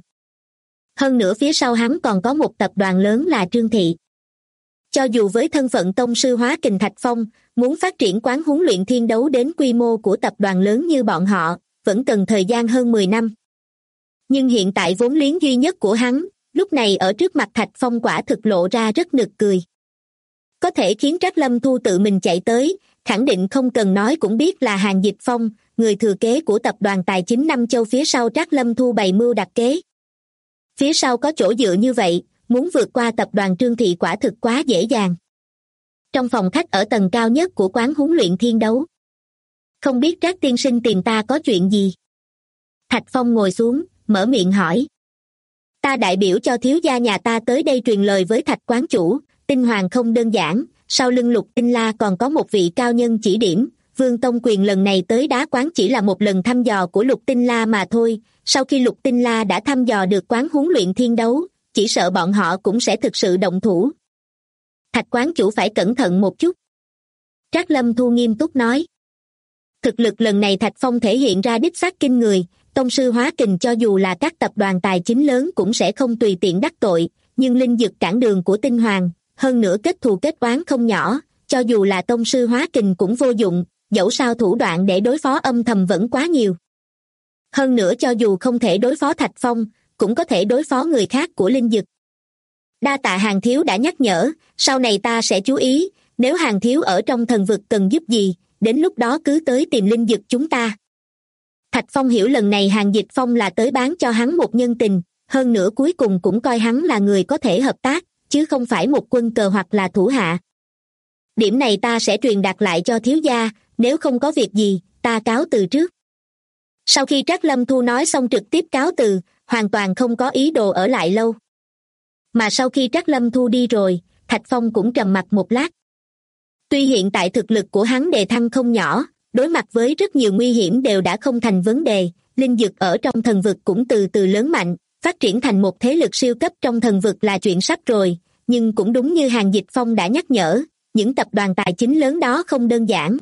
Hơn nữa phía sau hắn còn có một tập đoàn lớn là Trương Thị. Cho dù với thân phận tông sư Hóa Kình Thạch Phong, muốn phát triển quán huấn luyện thiên đấu đến quy mô của tập đoàn lớn như bọn họ, vẫn cần thời gian hơn 10 năm. Nhưng hiện tại vốn liếng duy nhất của hắn, lúc này ở trước mặt Thạch Phong quả thực lộ ra rất nực cười. Có thể khiến Trác Lâm Thu tự mình chạy tới, khẳng định không cần nói cũng biết là Hàn Dịch Phong, người thừa kế của tập đoàn tài chính Nam Châu phía sau Trác Lâm Thu bày mưu đặt kế. Phía sau có chỗ dựa như vậy, muốn vượt qua tập đoàn Trương Thị quả thực quá dễ dàng. Trong phòng khách ở tầng cao nhất của quán huấn luyện thiên đấu. Không biết Trác tiên sinh tìm ta có chuyện gì? Thạch Phong ngồi xuống, mở miệng hỏi. Ta đại biểu cho thiếu gia nhà ta tới đây truyền lời với Thạch quán chủ, Tinh Hoàng không đơn giản, sau lưng Lục Tinh La còn có một vị cao nhân chỉ điểm, Vương Tông Quyền lần này tới đá quán chỉ là một lần thăm dò của Lục Tinh La mà thôi, sau khi Lục Tinh La đã thăm dò được quán huấn luyện thiên đấu, chỉ sợ bọn họ cũng sẽ thực sự động thủ. Thạch quán chủ phải cẩn thận một chút. Trác Lâm Thu nghiêm túc nói. Thực lực lần này Thạch Phong thể hiện ra đích xác kinh người, tông sư Hóa Kình cho dù là các tập đoàn tài chính lớn cũng sẽ không tùy tiện đắc tội, nhưng linh dực cản đường của Tinh Hoàng, hơn nữa kết thù kết oán không nhỏ, cho dù là tông sư Hóa Kình cũng vô dụng, dẫu sao thủ đoạn để đối phó âm thầm vẫn quá nhiều. Hơn nữa cho dù không thể đối phó Thạch Phong, cũng có thể đối phó người khác của linh dực. Đa tạ Hàn thiếu đã nhắc nhở, sau này ta sẽ chú ý, nếu Hàn thiếu ở trong thần vực cần giúp gì, đến lúc đó cứ tới tìm linh dực chúng ta. Thạch Phong hiểu lần này Hàn Dịch Phong là tới bán cho hắn một nhân tình, hơn nữa cuối cùng cũng coi hắn là người có thể hợp tác, chứ không phải một quân cờ hoặc là thủ hạ. Điểm này ta sẽ truyền đạt lại cho thiếu gia, nếu không có việc gì, ta cáo từ trước. Sau khi Trác Lâm Thu nói xong trực tiếp cáo từ, hoàn toàn không có ý đồ ở lại lâu. Mà sau khi Trác Lâm Thu đi rồi, Thạch Phong cũng trầm mặc một lát. Tuy hiện tại thực lực của hắn đề thăng không nhỏ, đối mặt với rất nhiều nguy hiểm đều đã không thành vấn đề, linh dực ở trong thần vực cũng từ từ lớn mạnh, phát triển thành một thế lực siêu cấp trong thần vực là chuyện sắp rồi, nhưng cũng đúng như Hàn Dịch Phong đã nhắc nhở, những tập đoàn tài chính lớn đó không đơn giản.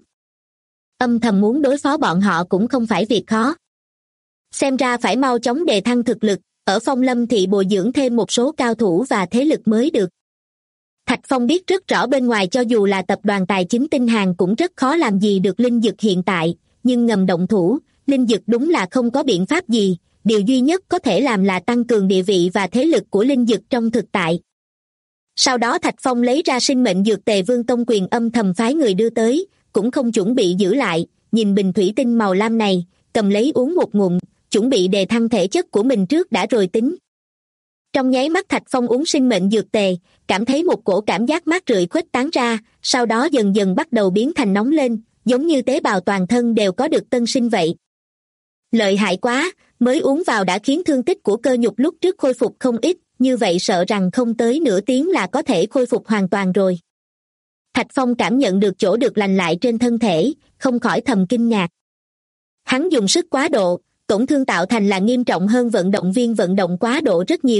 Âm thầm muốn đối phó bọn họ cũng không phải việc khó. Xem ra phải mau chóng đề thăng thực lực, ở Phong Lâm Thị bồi dưỡng thêm một số cao thủ và thế lực mới được. Thạch Phong biết rất rõ bên ngoài cho dù là tập đoàn tài chính Tinh Hàn cũng rất khó làm gì được linh dực hiện tại, nhưng ngầm động thủ, linh dực đúng là không có biện pháp gì, điều duy nhất có thể làm là tăng cường địa vị và thế lực của linh dực trong thực tại. Sau đó Thạch Phong lấy ra sinh mệnh dược tề Vương Tông Quyền âm thầm phái người đưa tới, cũng không chuẩn bị giữ lại, nhìn bình thủy tinh màu lam này, cầm lấy uống một ngụm, chuẩn bị đề thăng thể chất của mình trước đã rồi tính. Trong nháy mắt Thạch Phong uống sinh mệnh dược tề, cảm thấy một cổ cảm giác mát rượi khuếch tán ra, sau đó dần dần bắt đầu biến thành nóng lên, giống như tế bào toàn thân đều có được tân sinh vậy. Lợi hại quá, mới uống vào đã khiến thương tích của cơ nhục lúc trước khôi phục không ít, như vậy sợ rằng không tới nửa tiếng là có thể khôi phục hoàn toàn rồi. Thạch Phong cảm nhận được chỗ được lành lại trên thân thể, không khỏi thầm kinh ngạc. Hắn dùng sức quá độ, tổn thương tạo thành là nghiêm trọng hơn vận động viên vận động quá độ rất nhiều,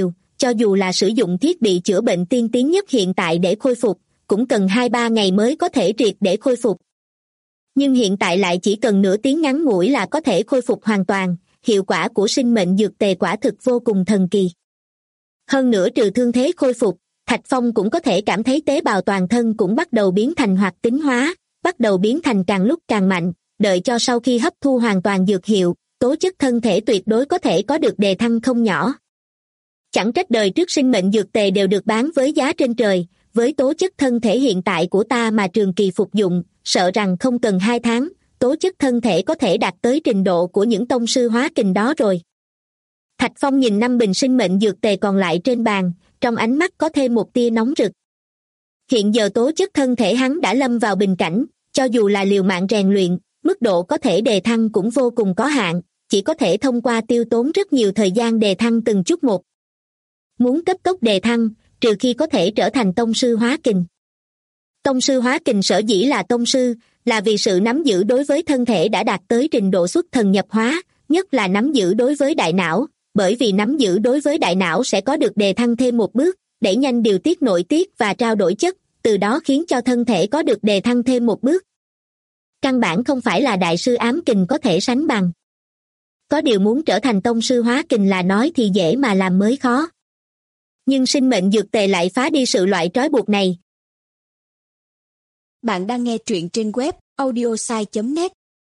cho dù là sử dụng thiết bị chữa bệnh tiên tiến nhất hiện tại để khôi phục, cũng cần 2-3 ngày mới có thể triệt để khôi phục. Nhưng hiện tại lại chỉ cần nửa tiếng ngắn ngủi là có thể khôi phục hoàn toàn, hiệu quả của sinh mệnh dược tề quả thực vô cùng thần kỳ. Hơn nữa trừ thương thế khôi phục, Thạch Phong cũng có thể cảm thấy tế bào toàn thân cũng bắt đầu biến thành hoạt tính hóa, bắt đầu biến thành càng lúc càng mạnh, đợi cho sau khi hấp thu hoàn toàn dược hiệu, tố chất thân thể tuyệt đối có thể có được đề thăng không nhỏ. Chẳng trách đời trước sinh mệnh dược tề đều được bán với giá trên trời, với tố chất thân thể hiện tại của ta mà trường kỳ phục dụng, sợ rằng không cần 2 tháng, tố chất thân thể có thể đạt tới trình độ của những tông sư hóa kình đó rồi. Thạch Phong nhìn 5 bình sinh mệnh dược tề còn lại trên bàn, trong ánh mắt có thêm một tia nóng rực. Hiện giờ tố chất thân thể hắn đã lâm vào bình cảnh, cho dù là liều mạng rèn luyện, mức độ có thể đề thăng cũng vô cùng có hạn, chỉ có thể thông qua tiêu tốn rất nhiều thời gian đề thăng từng chút một. Muốn cấp tốc đề thăng, trừ khi có thể trở thành tông sư hóa kình. Tông sư hóa kình sở dĩ là tông sư, là vì sự nắm giữ đối với thân thể đã đạt tới trình độ xuất thần nhập hóa, nhất là nắm giữ đối với đại não, bởi vì nắm giữ đối với đại não sẽ có được đề thăng thêm một bước, đẩy nhanh điều tiết nội tiết và trao đổi chất, từ đó khiến cho thân thể có được đề thăng thêm một bước. Căn bản không phải là đại sư ám kình có thể sánh bằng. Có điều muốn trở thành tông sư hóa kình là nói thì dễ mà làm mới khó. Nhưng sinh mệnh dược tề lại phá đi sự loại trói buộc này. Bạn đang nghe truyện trên web audiosai.net.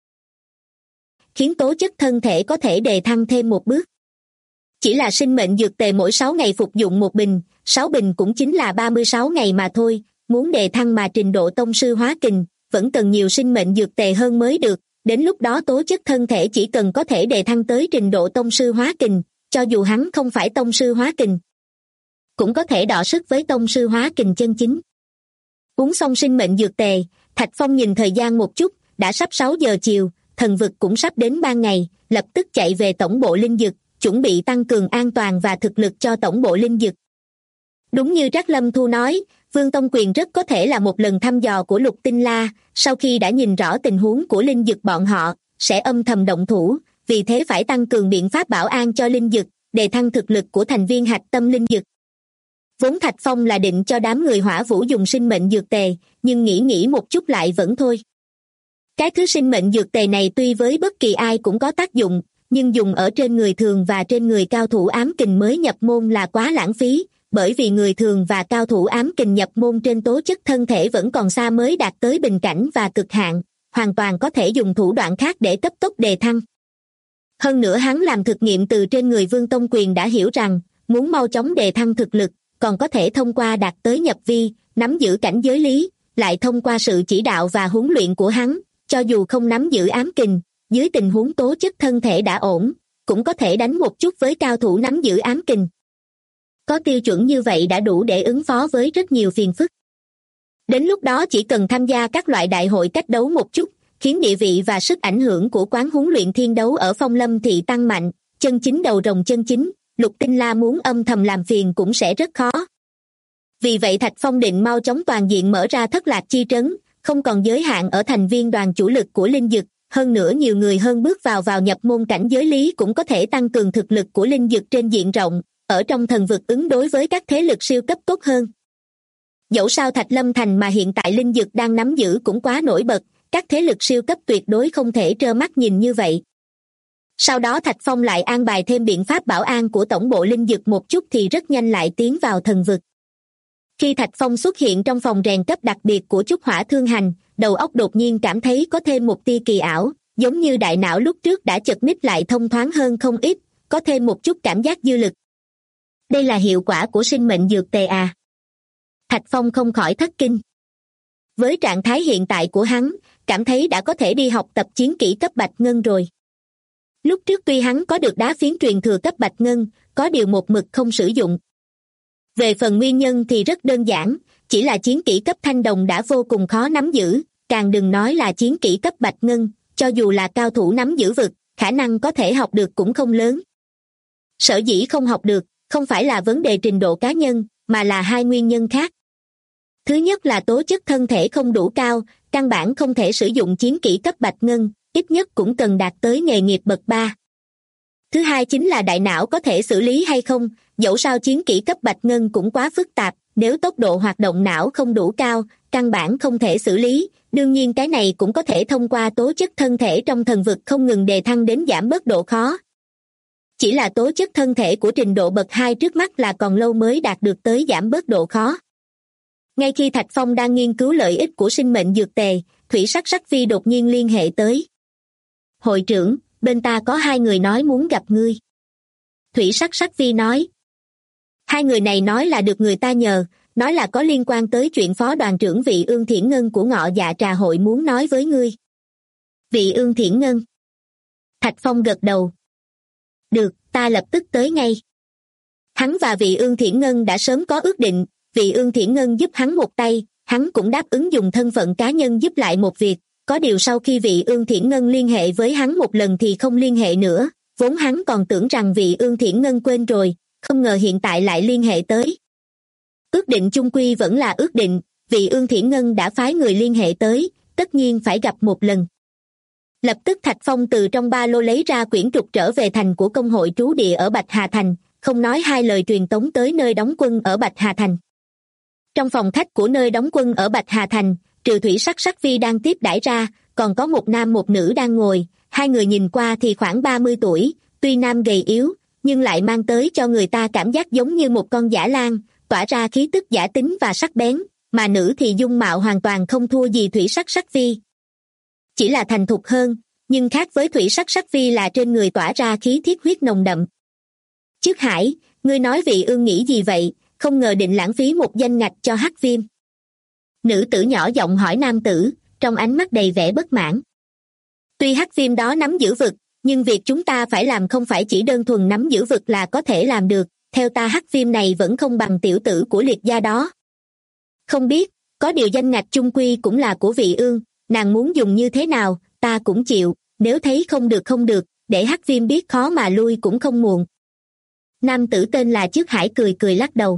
Khiến tố chất thân thể có thể đề thăng thêm một bước. Chỉ là sinh mệnh dược tề mỗi 6 ngày phục dụng một bình, 6 bình cũng chính là 36 ngày mà thôi, muốn đề thăng mà trình độ tông sư hóa kình, vẫn cần nhiều sinh mệnh dược tề hơn mới được, đến lúc đó tố chất thân thể chỉ cần có thể đề thăng tới trình độ tông sư hóa kình, cho dù hắn không phải tông sư hóa kình, cũng có thể đọ sức với tông sư hóa kình chân chính. Uống xong sinh mệnh dược tề, Thạch Phong nhìn thời gian một chút, đã sắp 6 giờ chiều, thần vực cũng sắp đến ban ngày, lập tức chạy về tổng bộ linh dực, chuẩn bị tăng cường an toàn và thực lực cho tổng bộ linh dực. Đúng như Trác Lâm Thu nói, Vương Tông Quyền rất có thể là một lần thăm dò của Lục Tinh La, sau khi đã nhìn rõ tình huống của linh dực bọn họ, sẽ âm thầm động thủ, vì thế phải tăng cường biện pháp bảo an cho linh dực, đề thăng thực lực của thành viên hạch tâm linh dực. Vốn Thạch Phong là định cho đám người Hỏa Vũ dùng sinh mệnh dược tề, nhưng nghĩ một chút lại vẫn thôi. Cái thứ sinh mệnh dược tề này tuy với bất kỳ ai cũng có tác dụng, nhưng dùng ở trên người thường và trên người cao thủ ám kình mới nhập môn là quá lãng phí, bởi vì người thường và cao thủ ám kình nhập môn trên tố chất thân thể vẫn còn xa mới đạt tới bình cảnh và cực hạn, hoàn toàn có thể dùng thủ đoạn khác để cấp tốc đề thăng. Hơn nữa hắn làm thực nghiệm từ trên người Vương Tông Quyền đã hiểu rằng, muốn mau chóng đề thăng thực lực, còn có thể thông qua đạt tới nhập vi, nắm giữ cảnh giới lý, lại thông qua sự chỉ đạo và huấn luyện của hắn, cho dù không nắm giữ ám kình, dưới tình huống tố chất thân thể đã ổn, cũng có thể đánh một chút với cao thủ nắm giữ ám kình. Có tiêu chuẩn như vậy đã đủ để ứng phó với rất nhiều phiền phức. Đến lúc đó chỉ cần tham gia các loại đại hội cách đấu một chút, khiến địa vị và sức ảnh hưởng của quán huấn luyện thiên đấu ở Phong Lâm Thị tăng mạnh, chân chính đầu rồng chân chính, Lục Tinh La muốn âm thầm làm phiền cũng sẽ rất khó. Vì vậy Thạch Phong định mau chóng toàn diện mở ra Thất Lạc Chi Trấn, không còn giới hạn ở thành viên đoàn chủ lực của linh dực, hơn nữa nhiều người hơn bước vào nhập môn cảnh giới lý cũng có thể tăng cường thực lực của linh dực trên diện rộng, ở trong thần vực ứng đối với các thế lực siêu cấp tốt hơn. Dẫu sao Thạch Lâm Thành mà hiện tại linh dực đang nắm giữ cũng quá nổi bật, các thế lực siêu cấp tuyệt đối không thể trơ mắt nhìn như vậy. Sau đó Thạch Phong lại an bài thêm biện pháp bảo an của tổng bộ linh dực một chút thì rất nhanh lại tiến vào thần vực. Khi Thạch Phong xuất hiện trong phòng rèn cấp đặc biệt của Trúc Hỏa Thương Hành, đầu óc đột nhiên cảm thấy có thêm một tia kỳ ảo, giống như đại não lúc trước đã chật ních lại thông thoáng hơn không ít, có thêm một chút cảm giác dư lực. Đây là hiệu quả của sinh mệnh dược tề à? Thạch Phong không khỏi thất kinh. Với trạng thái hiện tại của hắn, cảm thấy đã có thể đi học tập chiến kỹ cấp Bạch Ngân rồi. Lúc trước tuy hắn có được đá phiến truyền thừa cấp Bạch Ngân, có điều một mực không sử dụng. Về phần nguyên nhân thì rất đơn giản, chỉ là chiến kỹ cấp Thanh Đồng đã vô cùng khó nắm giữ, càng đừng nói là chiến kỹ cấp Bạch Ngân, cho dù là cao thủ nắm giữ vực, khả năng có thể học được cũng không lớn. Sở dĩ không học được, không phải là vấn đề trình độ cá nhân, mà là hai nguyên nhân khác. Thứ nhất là tố chất thân thể không đủ cao, căn bản không thể sử dụng chiến kỹ cấp Bạch Ngân, ít nhất cũng cần đạt tới nghề nghiệp bậc 3. Thứ hai chính là đại não có thể xử lý hay không, dẫu sao chiến kỹ cấp bạch ngân cũng quá phức tạp, nếu tốc độ hoạt động não không đủ cao, căn bản không thể xử lý. Đương nhiên cái này cũng có thể thông qua tố chất thân thể trong thần vực không ngừng đề thăng đến giảm bớt độ khó. Chỉ là tố chất thân thể của trình độ bậc 2 trước mắt là còn lâu mới đạt được tới giảm bớt độ khó. Ngay khi Thạch Phong đang nghiên cứu lợi ích của sinh mệnh dược tề, Thủy Sắc Sắc Phi đột nhiên liên hệ tới. Hội trưởng, bên ta có 2 người nói muốn gặp ngươi. Thủy Sắc Sắc Phi nói. 2 người này nói là được người ta nhờ, nói là có liên quan tới chuyện phó đoàn trưởng Vị Ương Thiển Ngân của Ngọ Dạ Trà Hội muốn nói với ngươi. Vị Ương Thiển Ngân. Thạch Phong gật đầu. Được, ta lập tức tới ngay. Hắn và Vị Ương Thiển Ngân đã sớm có ước định, Vị Ương Thiển Ngân giúp hắn một tay, hắn cũng đáp ứng dùng thân phận cá nhân giúp lại một việc. Có điều sau khi Vị Ương Thiển Ngân liên hệ với hắn một lần thì không liên hệ nữa, vốn hắn còn tưởng rằng Vị Ương Thiển Ngân quên rồi, không ngờ hiện tại lại liên hệ tới. Ước định chung quy vẫn là ước định, Vị Ương Thiển Ngân đã phái người liên hệ tới, tất nhiên phải gặp một lần. Lập tức Thạch Phong từ trong ba lô lấy ra quyển trục trở về thành của công hội trú địa ở Bạch Hà Thành, không nói hai lời truyền tống tới nơi đóng quân ở Bạch Hà Thành. Trong phòng khách của nơi đóng quân ở Bạch Hà Thành, trừ Thủy Sắc Sắc Phi đang tiếp đãi ra, còn có một nam một nữ đang ngồi, 2 người nhìn qua thì khoảng 30 tuổi, tuy nam gầy yếu, nhưng lại mang tới cho người ta cảm giác giống như một con dã lang, tỏa ra khí tức dã tính và sắc bén, mà nữ thì dung mạo hoàn toàn không thua gì Thủy Sắc Sắc Phi. Chỉ là thành thục hơn, nhưng khác với Thủy Sắc Sắc Phi là trên người tỏa ra khí thiết huyết nồng đậm. Trước Hải, ngươi nói Vị Ương nghĩ gì vậy, không ngờ định lãng phí một danh ngạch cho Hắc Viêm. Nữ tử nhỏ giọng hỏi nam tử, trong ánh mắt đầy vẻ bất mãn. Tuy Hắc Viêm đó nắm giữ vực, nhưng việc chúng ta phải làm không phải chỉ đơn thuần nắm giữ vực là có thể làm được, theo ta Hắc Viêm này vẫn không bằng tiểu tử của Liệt gia đó. Không biết, có điều danh ngạch chung quy cũng là của Vị Ương, nàng muốn dùng như thế nào, ta cũng chịu, nếu thấy không được, để Hắc Viêm biết khó mà lui cũng không muộn. Nam tử tên là Trước Hải cười cười lắc đầu.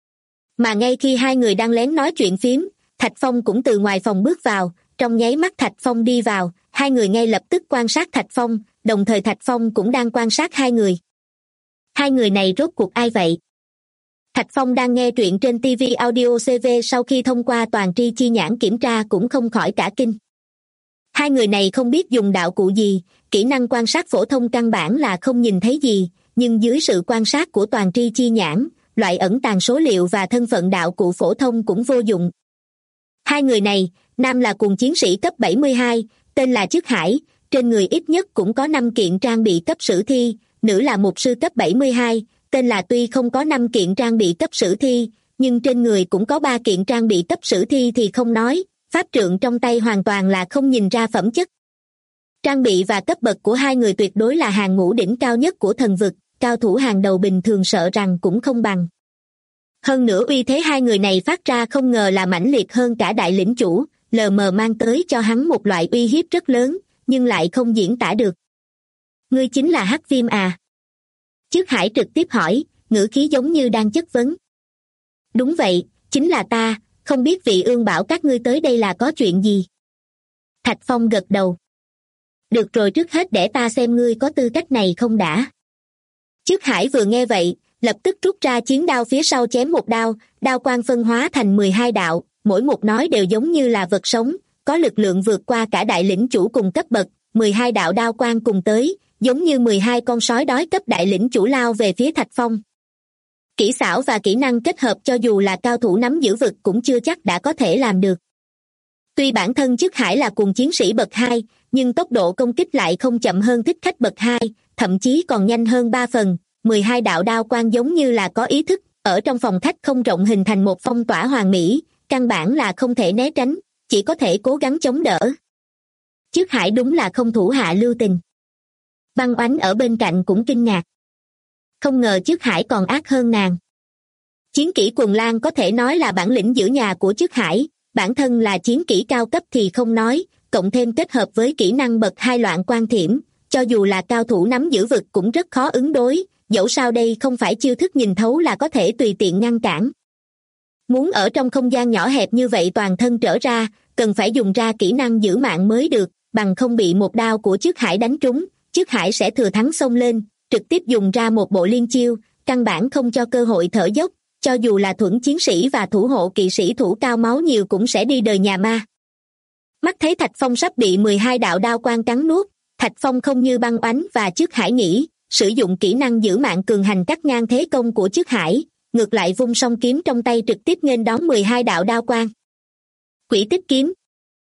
Mà ngay khi 2 người đang lén nói chuyện phiếm, Thạch Phong cũng từ ngoài phòng bước vào, trong nháy mắt Thạch Phong đi vào, 2 người ngay lập tức quan sát Thạch Phong, đồng thời Thạch Phong cũng đang quan sát 2 người. 2 người này rốt cuộc ai vậy? Thạch Phong đang nghe truyện trên TV Audio CV, sau khi thông qua toàn tri chi nhãn kiểm tra cũng không khỏi cả kinh. 2 người này không biết dùng đạo cụ gì, kỹ năng quan sát phổ thông căn bản là không nhìn thấy gì, nhưng dưới sự quan sát của toàn tri chi nhãn, loại ẩn tàng số liệu và thân phận đạo cụ phổ thông cũng vô dụng. 2 người này, nam là cuồng chiến sĩ cấp 72, tên là Trước Hải, trên người ít nhất cũng có 5 kiện trang bị cấp sử thi, nữ là mục sư cấp 72, tên là tuy không có 5 kiện trang bị cấp sử thi, nhưng trên người cũng có 3 kiện trang bị cấp sử thi thì không nói, pháp trượng trong tay hoàn toàn là không nhìn ra phẩm chất. Trang bị và cấp bậc của 2 người tuyệt đối là hàng ngũ đỉnh cao nhất của thần vực, cao thủ hàng đầu bình thường sợ rằng cũng không bằng. Hơn nữa uy thế 2 người này phát ra không ngờ là mãnh liệt hơn cả đại lĩnh chủ, lờ mờ mang tới cho hắn một loại uy hiếp rất lớn, nhưng lại không diễn tả được. Ngươi chính là Hắc Viêm à? Trước Hải trực tiếp hỏi, ngữ khí giống như đang chất vấn. Đúng vậy, chính là ta, không biết Vị Ương bảo các ngươi tới đây là có chuyện gì? Thạch Phong gật đầu. Được rồi, trước hết để ta xem ngươi có tư cách này không đã. Trước Hải vừa nghe vậy, lập tức rút ra chiến đao phía sau chém một đao, đao quang phân hóa thành 12 đạo, mỗi một nói đều giống như là vật sống, có lực lượng vượt qua cả đại lĩnh chủ cùng cấp bậc, 12 đạo đao quang cùng tới, giống như 12 con sói đói cấp đại lĩnh chủ lao về phía Thạch Phong. Kỹ xảo và kỹ năng kết hợp cho dù là cao thủ nắm giữ vực cũng chưa chắc đã có thể làm được. Tuy bản thân Trước Hải là cuồng chiến sĩ bậc 2, nhưng tốc độ công kích lại không chậm hơn thích khách bậc 2, thậm chí còn nhanh hơn 3 phần, 12 đạo đao quang giống như là có ý thức, ở trong phòng khách không rộng hình thành một phong tỏa hoàn mỹ, căn bản là không thể né tránh, chỉ có thể cố gắng chống đỡ. Trước Hải đúng là không thủ hạ lưu tình. Băng Oánh ở bên cạnh cũng kinh ngạc. Không ngờ Trước Hải còn ác hơn nàng. Chiến kỹ Quần Lang có thể nói là bản lĩnh giữ nhà của Trước Hải, bản thân là chiến kỹ cao cấp thì không nói, cộng thêm kết hợp với kỹ năng bậc 2 loạn quan thiểm, cho dù là cao thủ nắm giữ vực cũng rất khó ứng đối, dẫu sao đây không phải chiêu thức nhìn thấu là có thể tùy tiện ngăn cản. Muốn ở trong không gian nhỏ hẹp như vậy toàn thân trở ra, cần phải dùng ra kỹ năng giữ mạng mới được, bằng không bị một đao của Trước Hải đánh trúng, Trước Hải sẽ thừa thắng xông lên, trực tiếp dùng ra một bộ liên chiêu, căn bản không cho cơ hội thở dốc, cho dù là thuẫn chiến sĩ và thủ hộ kỵ sĩ thủ cao máu nhiều cũng sẽ đi đời nhà ma. Mắt thấy Thạch Phong sắp bị 12 đạo đao quang cắn nuốt, Thạch Phong không như Băng Oánh và Chước Hải nghĩ, sử dụng kỹ năng giữ mạng cường hành cắt ngang thế công của Chước Hải, ngược lại vung song kiếm trong tay trực tiếp nghênh đón 12 đạo đao quang. Quỷ tích kiếm.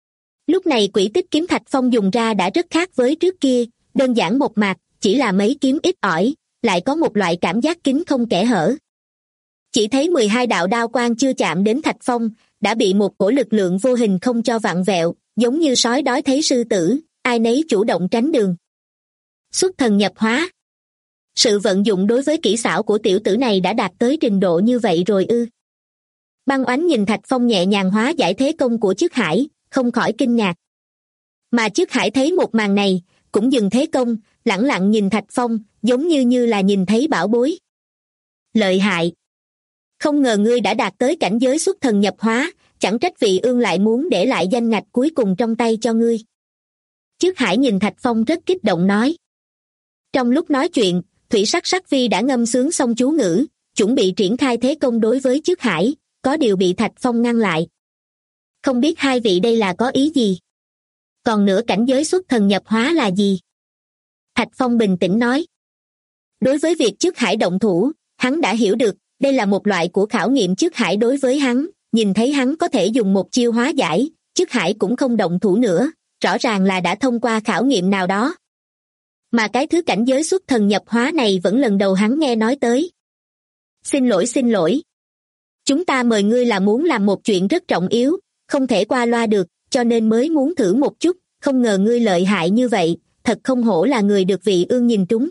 Lúc này quỷ tích kiếm Thạch Phong dùng ra đã rất khác với trước kia, đơn giản một mạc, chỉ là mấy kiếm ít ỏi, lại có một loại cảm giác kín không kẽ hở. Chỉ thấy 12 đạo đao quang chưa chạm đến Thạch Phong, đã bị một cổ lực lượng vô hình không cho vặn vẹo, giống như sói đói thấy sư tử, ai nấy chủ động tránh đường. Xuất thần nhập hóa. Sự vận dụng đối với kỹ xảo của tiểu tử này đã đạt tới trình độ như vậy rồi ư? Băng Oánh nhìn Thạch Phong nhẹ nhàng hóa giải thế công của Chước Hải, không khỏi kinh ngạc. Mà Chước Hải thấy một màn này, cũng dừng thế công, lẳng lặng nhìn Thạch Phong, giống như là nhìn thấy bảo bối. Lợi hại! Không ngờ ngươi đã đạt tới cảnh giới xuất thần nhập hóa, chẳng trách Vị Ương lại muốn để lại danh ngạch cuối cùng trong tay cho ngươi. Chước Hải nhìn Thạch Phong rất kích động nói. Trong lúc nói chuyện, Thủy Sắc Sắc Vi đã ngâm sướng xong chú ngữ, chuẩn bị triển khai thế công đối với Chước Hải, có điều bị Thạch Phong ngăn lại. Không biết hai vị đây là có ý gì? Còn nữa cảnh giới xuất thần nhập hóa là gì? Thạch Phong bình tĩnh nói. Đối với việc Chước Hải động thủ, hắn đã hiểu được, đây là một loại của khảo nghiệm Chước Hải đối với hắn, nhìn thấy hắn có thể dùng một chiêu hóa giải, Chước Hải cũng không động thủ nữa, rõ ràng là đã thông qua khảo nghiệm nào đó. Mà cái thứ cảnh giới xuất thần nhập hóa này vẫn lần đầu hắn nghe nói tới. Xin lỗi. Chúng ta mời ngươi là muốn làm một chuyện rất trọng yếu, không thể qua loa được, cho nên mới muốn thử một chút, không ngờ ngươi lợi hại như vậy, thật không hổ là người được Vị Ương nhìn trúng.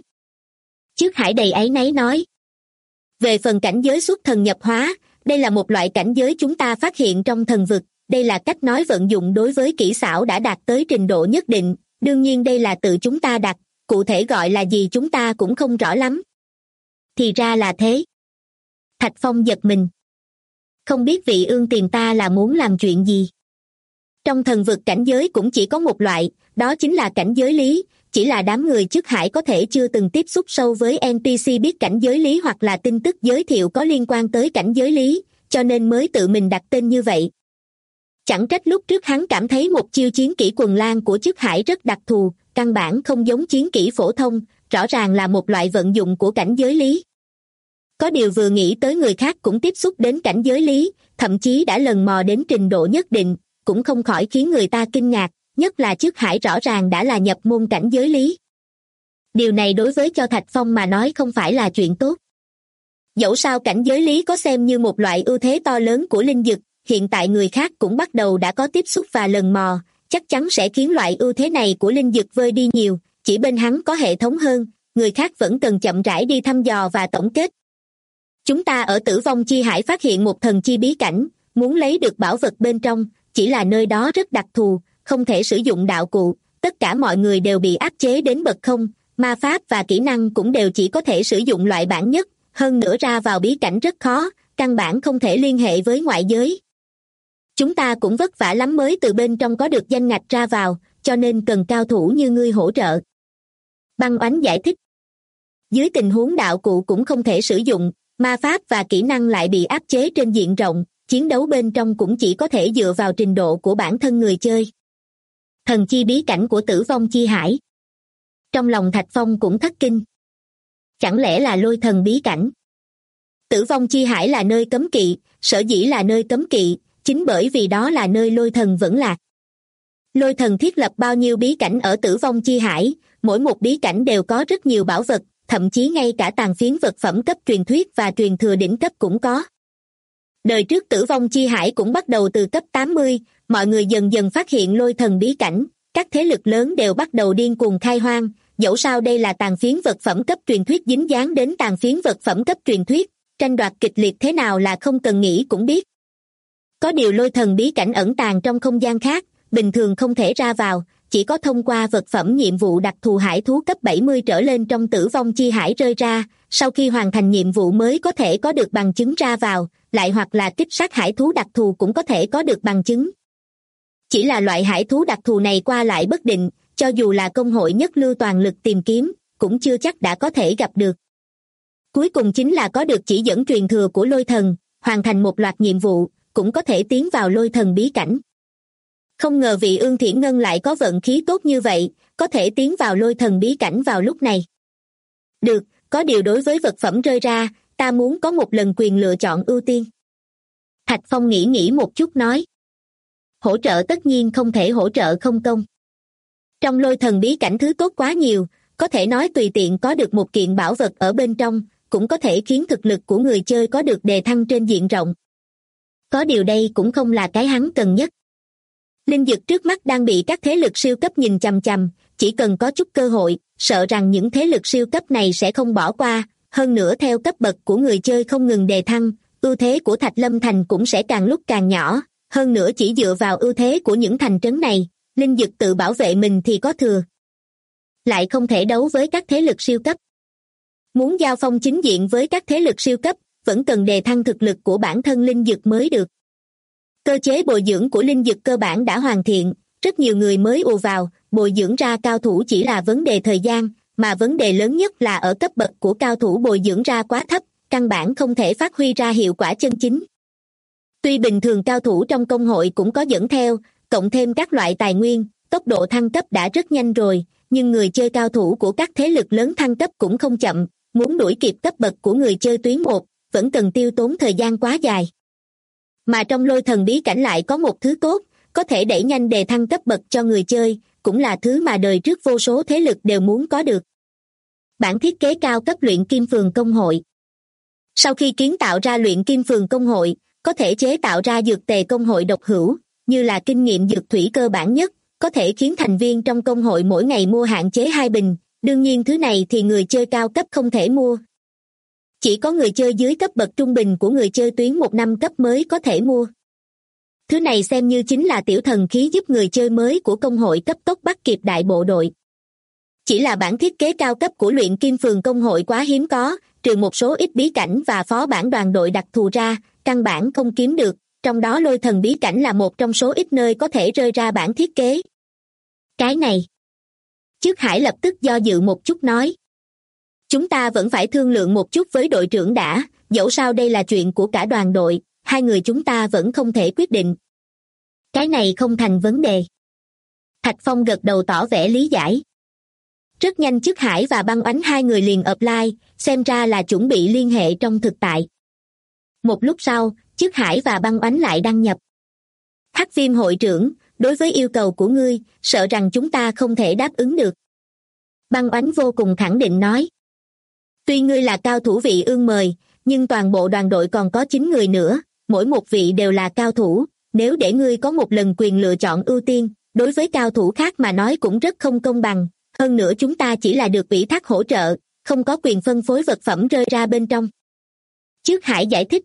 Chước Hải đầy áy náy nói. Về phần cảnh giới xuất thần nhập hóa, đây là một loại cảnh giới chúng ta phát hiện trong thần vực, đây là cách nói vận dụng đối với kỹ xảo đã đạt tới trình độ nhất định, đương nhiên đây là tự chúng ta đặt, cụ thể gọi là gì chúng ta cũng không rõ lắm. Thì ra là thế. Thạch Phong giật mình. Không biết Vị Ương tìm ta là muốn làm chuyện gì? Trong thần vực cảnh giới cũng chỉ có một loại, đó chính là cảnh giới lý, chỉ là đám người Chước Hải có thể chưa từng tiếp xúc sâu với NPC biết cảnh giới lý hoặc là tin tức giới thiệu có liên quan tới cảnh giới lý, cho nên mới tự mình đặt tên như vậy. Chẳng trách lúc trước hắn cảm thấy một chiêu chiến kỹ quần lang của Chước Hải rất đặc thù, căn bản không giống chiến kỹ phổ thông, rõ ràng là một loại vận dụng của cảnh giới lý. Có điều vừa nghĩ tới người khác cũng tiếp xúc đến cảnh giới lý, thậm chí đã lần mò đến trình độ nhất định, cũng không khỏi khiến người ta kinh ngạc, nhất là Chước Hải rõ ràng đã là nhập môn cảnh giới lý. Điều này đối với cho Thạch Phong mà nói không phải là chuyện tốt. Dẫu sao cảnh giới lý có xem như một loại ưu thế to lớn của linh dực, hiện tại người khác cũng bắt đầu đã có tiếp xúc và lần mò, chắc chắn sẽ khiến loại ưu thế này của linh dực vơi đi nhiều, chỉ bên hắn có hệ thống hơn, người khác vẫn cần chậm rãi đi thăm dò và tổng kết. Chúng ta ở Tử Vong Chi Hải phát hiện một thần chi bí cảnh, muốn lấy được bảo vật bên trong, chỉ là nơi đó rất đặc thù, không thể sử dụng đạo cụ, tất cả mọi người đều bị áp chế đến bậc không, ma pháp và kỹ năng cũng đều chỉ có thể sử dụng loại bản nhất, hơn nữa ra vào bí cảnh rất khó, căn bản không thể liên hệ với ngoại giới. Chúng ta cũng vất vả lắm mới từ bên trong có được danh ngạch ra vào, cho nên cần cao thủ như ngươi hỗ trợ. Băng Oánh giải thích. Dưới tình huống đạo cụ cũng không thể sử dụng, ma pháp và kỹ năng lại bị áp chế trên diện rộng, chiến đấu bên trong cũng chỉ có thể dựa vào trình độ của bản thân người chơi. Thần chi bí cảnh của Tử Vong Chi Hải. Trong lòng Thạch Phong cũng thất kinh. Chẳng lẽ là lôi thần bí cảnh? Tử Vong Chi Hải là nơi cấm kỵ, sở dĩ là nơi cấm kỵ, chính bởi vì đó là nơi lôi thần vẫn lạc. Lôi thần thiết lập bao nhiêu bí cảnh ở Tử Vong Chi Hải, mỗi một bí cảnh đều có rất nhiều bảo vật, thậm chí ngay cả tàn phiến vật phẩm cấp truyền thuyết và truyền thừa đỉnh cấp cũng có. Đời trước Tử Vong Chi Hải cũng bắt đầu từ cấp 80, mọi người dần dần phát hiện lôi thần bí cảnh, các thế lực lớn đều bắt đầu điên cuồng khai hoang, dẫu sao đây là tàn phiến vật phẩm cấp truyền thuyết dính dáng đến tàn phiến vật phẩm cấp truyền thuyết, tranh đoạt kịch liệt thế nào là không cần nghĩ cũng biết. Có điều lôi thần bí cảnh ẩn tàng trong không gian khác, bình thường không thể ra vào, chỉ có thông qua vật phẩm nhiệm vụ đặc thù hải thú cấp 70 trở lên trong Tử Vong Chi Hải rơi ra, sau khi hoàn thành nhiệm vụ mới có thể có được bằng chứng ra vào, lại hoặc là kích sát hải thú đặc thù cũng có thể có được bằng chứng. Chỉ là loại hải thú đặc thù này qua lại bất định, cho dù là công hội nhất lưu toàn lực tìm kiếm, cũng chưa chắc đã có thể gặp được. Cuối cùng chính là có được chỉ dẫn truyền thừa của lôi thần, hoàn thành một loạt nhiệm vụ, cũng có thể tiến vào lôi thần bí cảnh. Không ngờ vị Ương Thiển Ngân lại có vận khí tốt như vậy, có thể tiến vào lôi thần bí cảnh vào lúc này. Được, có điều đối với vật phẩm rơi ra, ta muốn có một lần quyền lựa chọn ưu tiên. Thạch Phong nghĩ một chút nói. Hỗ trợ tất nhiên không thể hỗ trợ không công. Trong lôi thần bí cảnh thứ tốt quá nhiều, có thể nói tùy tiện có được một kiện bảo vật ở bên trong, cũng có thể khiến thực lực của người chơi có được đề thăng trên diện rộng. Có điều đây cũng không là cái hắn cần nhất. Linh dược trước mắt đang bị các thế lực siêu cấp nhìn chằm chằm, chỉ cần có chút cơ hội, sợ rằng những thế lực siêu cấp này sẽ không bỏ qua, hơn nữa theo cấp bậc của người chơi không ngừng đề thăng, ưu thế của Thạch Lâm Thành cũng sẽ càng lúc càng nhỏ, hơn nữa chỉ dựa vào ưu thế của những thành trấn này, linh dược tự bảo vệ mình thì có thừa. Lại không thể đấu với các thế lực siêu cấp. Muốn giao phong chính diện với các thế lực siêu cấp, vẫn cần đề thăng thực lực của bản thân linh dược mới được. Cơ chế bồi dưỡng của linh dược cơ bản đã hoàn thiện, rất nhiều người mới ùa vào, bồi dưỡng ra cao thủ chỉ là vấn đề thời gian, mà vấn đề lớn nhất là ở cấp bậc của cao thủ bồi dưỡng ra quá thấp, căn bản không thể phát huy ra hiệu quả chân chính. Tuy bình thường cao thủ trong công hội cũng có dẫn theo, cộng thêm các loại tài nguyên, tốc độ thăng cấp đã rất nhanh rồi, nhưng người chơi cao thủ của các thế lực lớn thăng cấp cũng không chậm, muốn đuổi kịp cấp bậc của người chơi tuyến 1, vẫn cần tiêu tốn thời gian quá dài. Mà trong lôi thần bí cảnh lại có một thứ tốt, có thể đẩy nhanh đề thăng cấp bậc cho người chơi, cũng là thứ mà đời trước vô số thế lực đều muốn có được. Bản thiết kế cao cấp luyện kim phường công hội. Sau khi kiến tạo ra luyện kim phường công hội, có thể chế tạo ra dược tề công hội độc hữu, như là kinh nghiệm dược thủy cơ bản nhất, có thể khiến thành viên trong công hội mỗi ngày mua hạn chế 2 bình, đương nhiên thứ này thì người chơi cao cấp không thể mua. Chỉ có người chơi dưới cấp bậc trung bình của người chơi tuyến 1 năm cấp mới có thể mua. Thứ này xem như chính là tiểu thần khí giúp người chơi mới của công hội cấp tốc bắt kịp đại bộ đội. Chỉ là bản thiết kế cao cấp của luyện kim phường công hội quá hiếm có, trừ một số ít bí cảnh và phó bản đoàn đội đặc thù ra, căn bản không kiếm được, trong đó lôi thần bí cảnh là một trong số ít nơi có thể rơi ra bản thiết kế. Cái này. Trước Hải lập tức do dự một chút nói. Chúng ta vẫn phải thương lượng một chút với đội trưởng đã, dẫu sao đây là chuyện của cả đoàn đội, hai người chúng ta vẫn không thể quyết định. Cái này không thành vấn đề. Thạch Phong gật đầu tỏ vẻ lý giải. Rất nhanh Trước Hải và Băng Oánh hai người liền apply, xem ra là chuẩn bị liên hệ trong thực tại. Một lúc sau, Trước Hải và Băng Oánh lại đăng nhập. Hắc Viêm hội trưởng, đối với yêu cầu của ngươi, sợ rằng chúng ta không thể đáp ứng được. Băng Oánh vô cùng khẳng định nói. Tuy ngươi là cao thủ vị ương mời, nhưng toàn bộ đoàn đội còn có 9 người nữa, mỗi một vị đều là cao thủ, nếu để ngươi có một lần quyền lựa chọn ưu tiên, đối với cao thủ khác mà nói cũng rất không công bằng, hơn nữa chúng ta chỉ là được ủy thác hỗ trợ, không có quyền phân phối vật phẩm rơi ra bên trong. Trước Hải giải thích.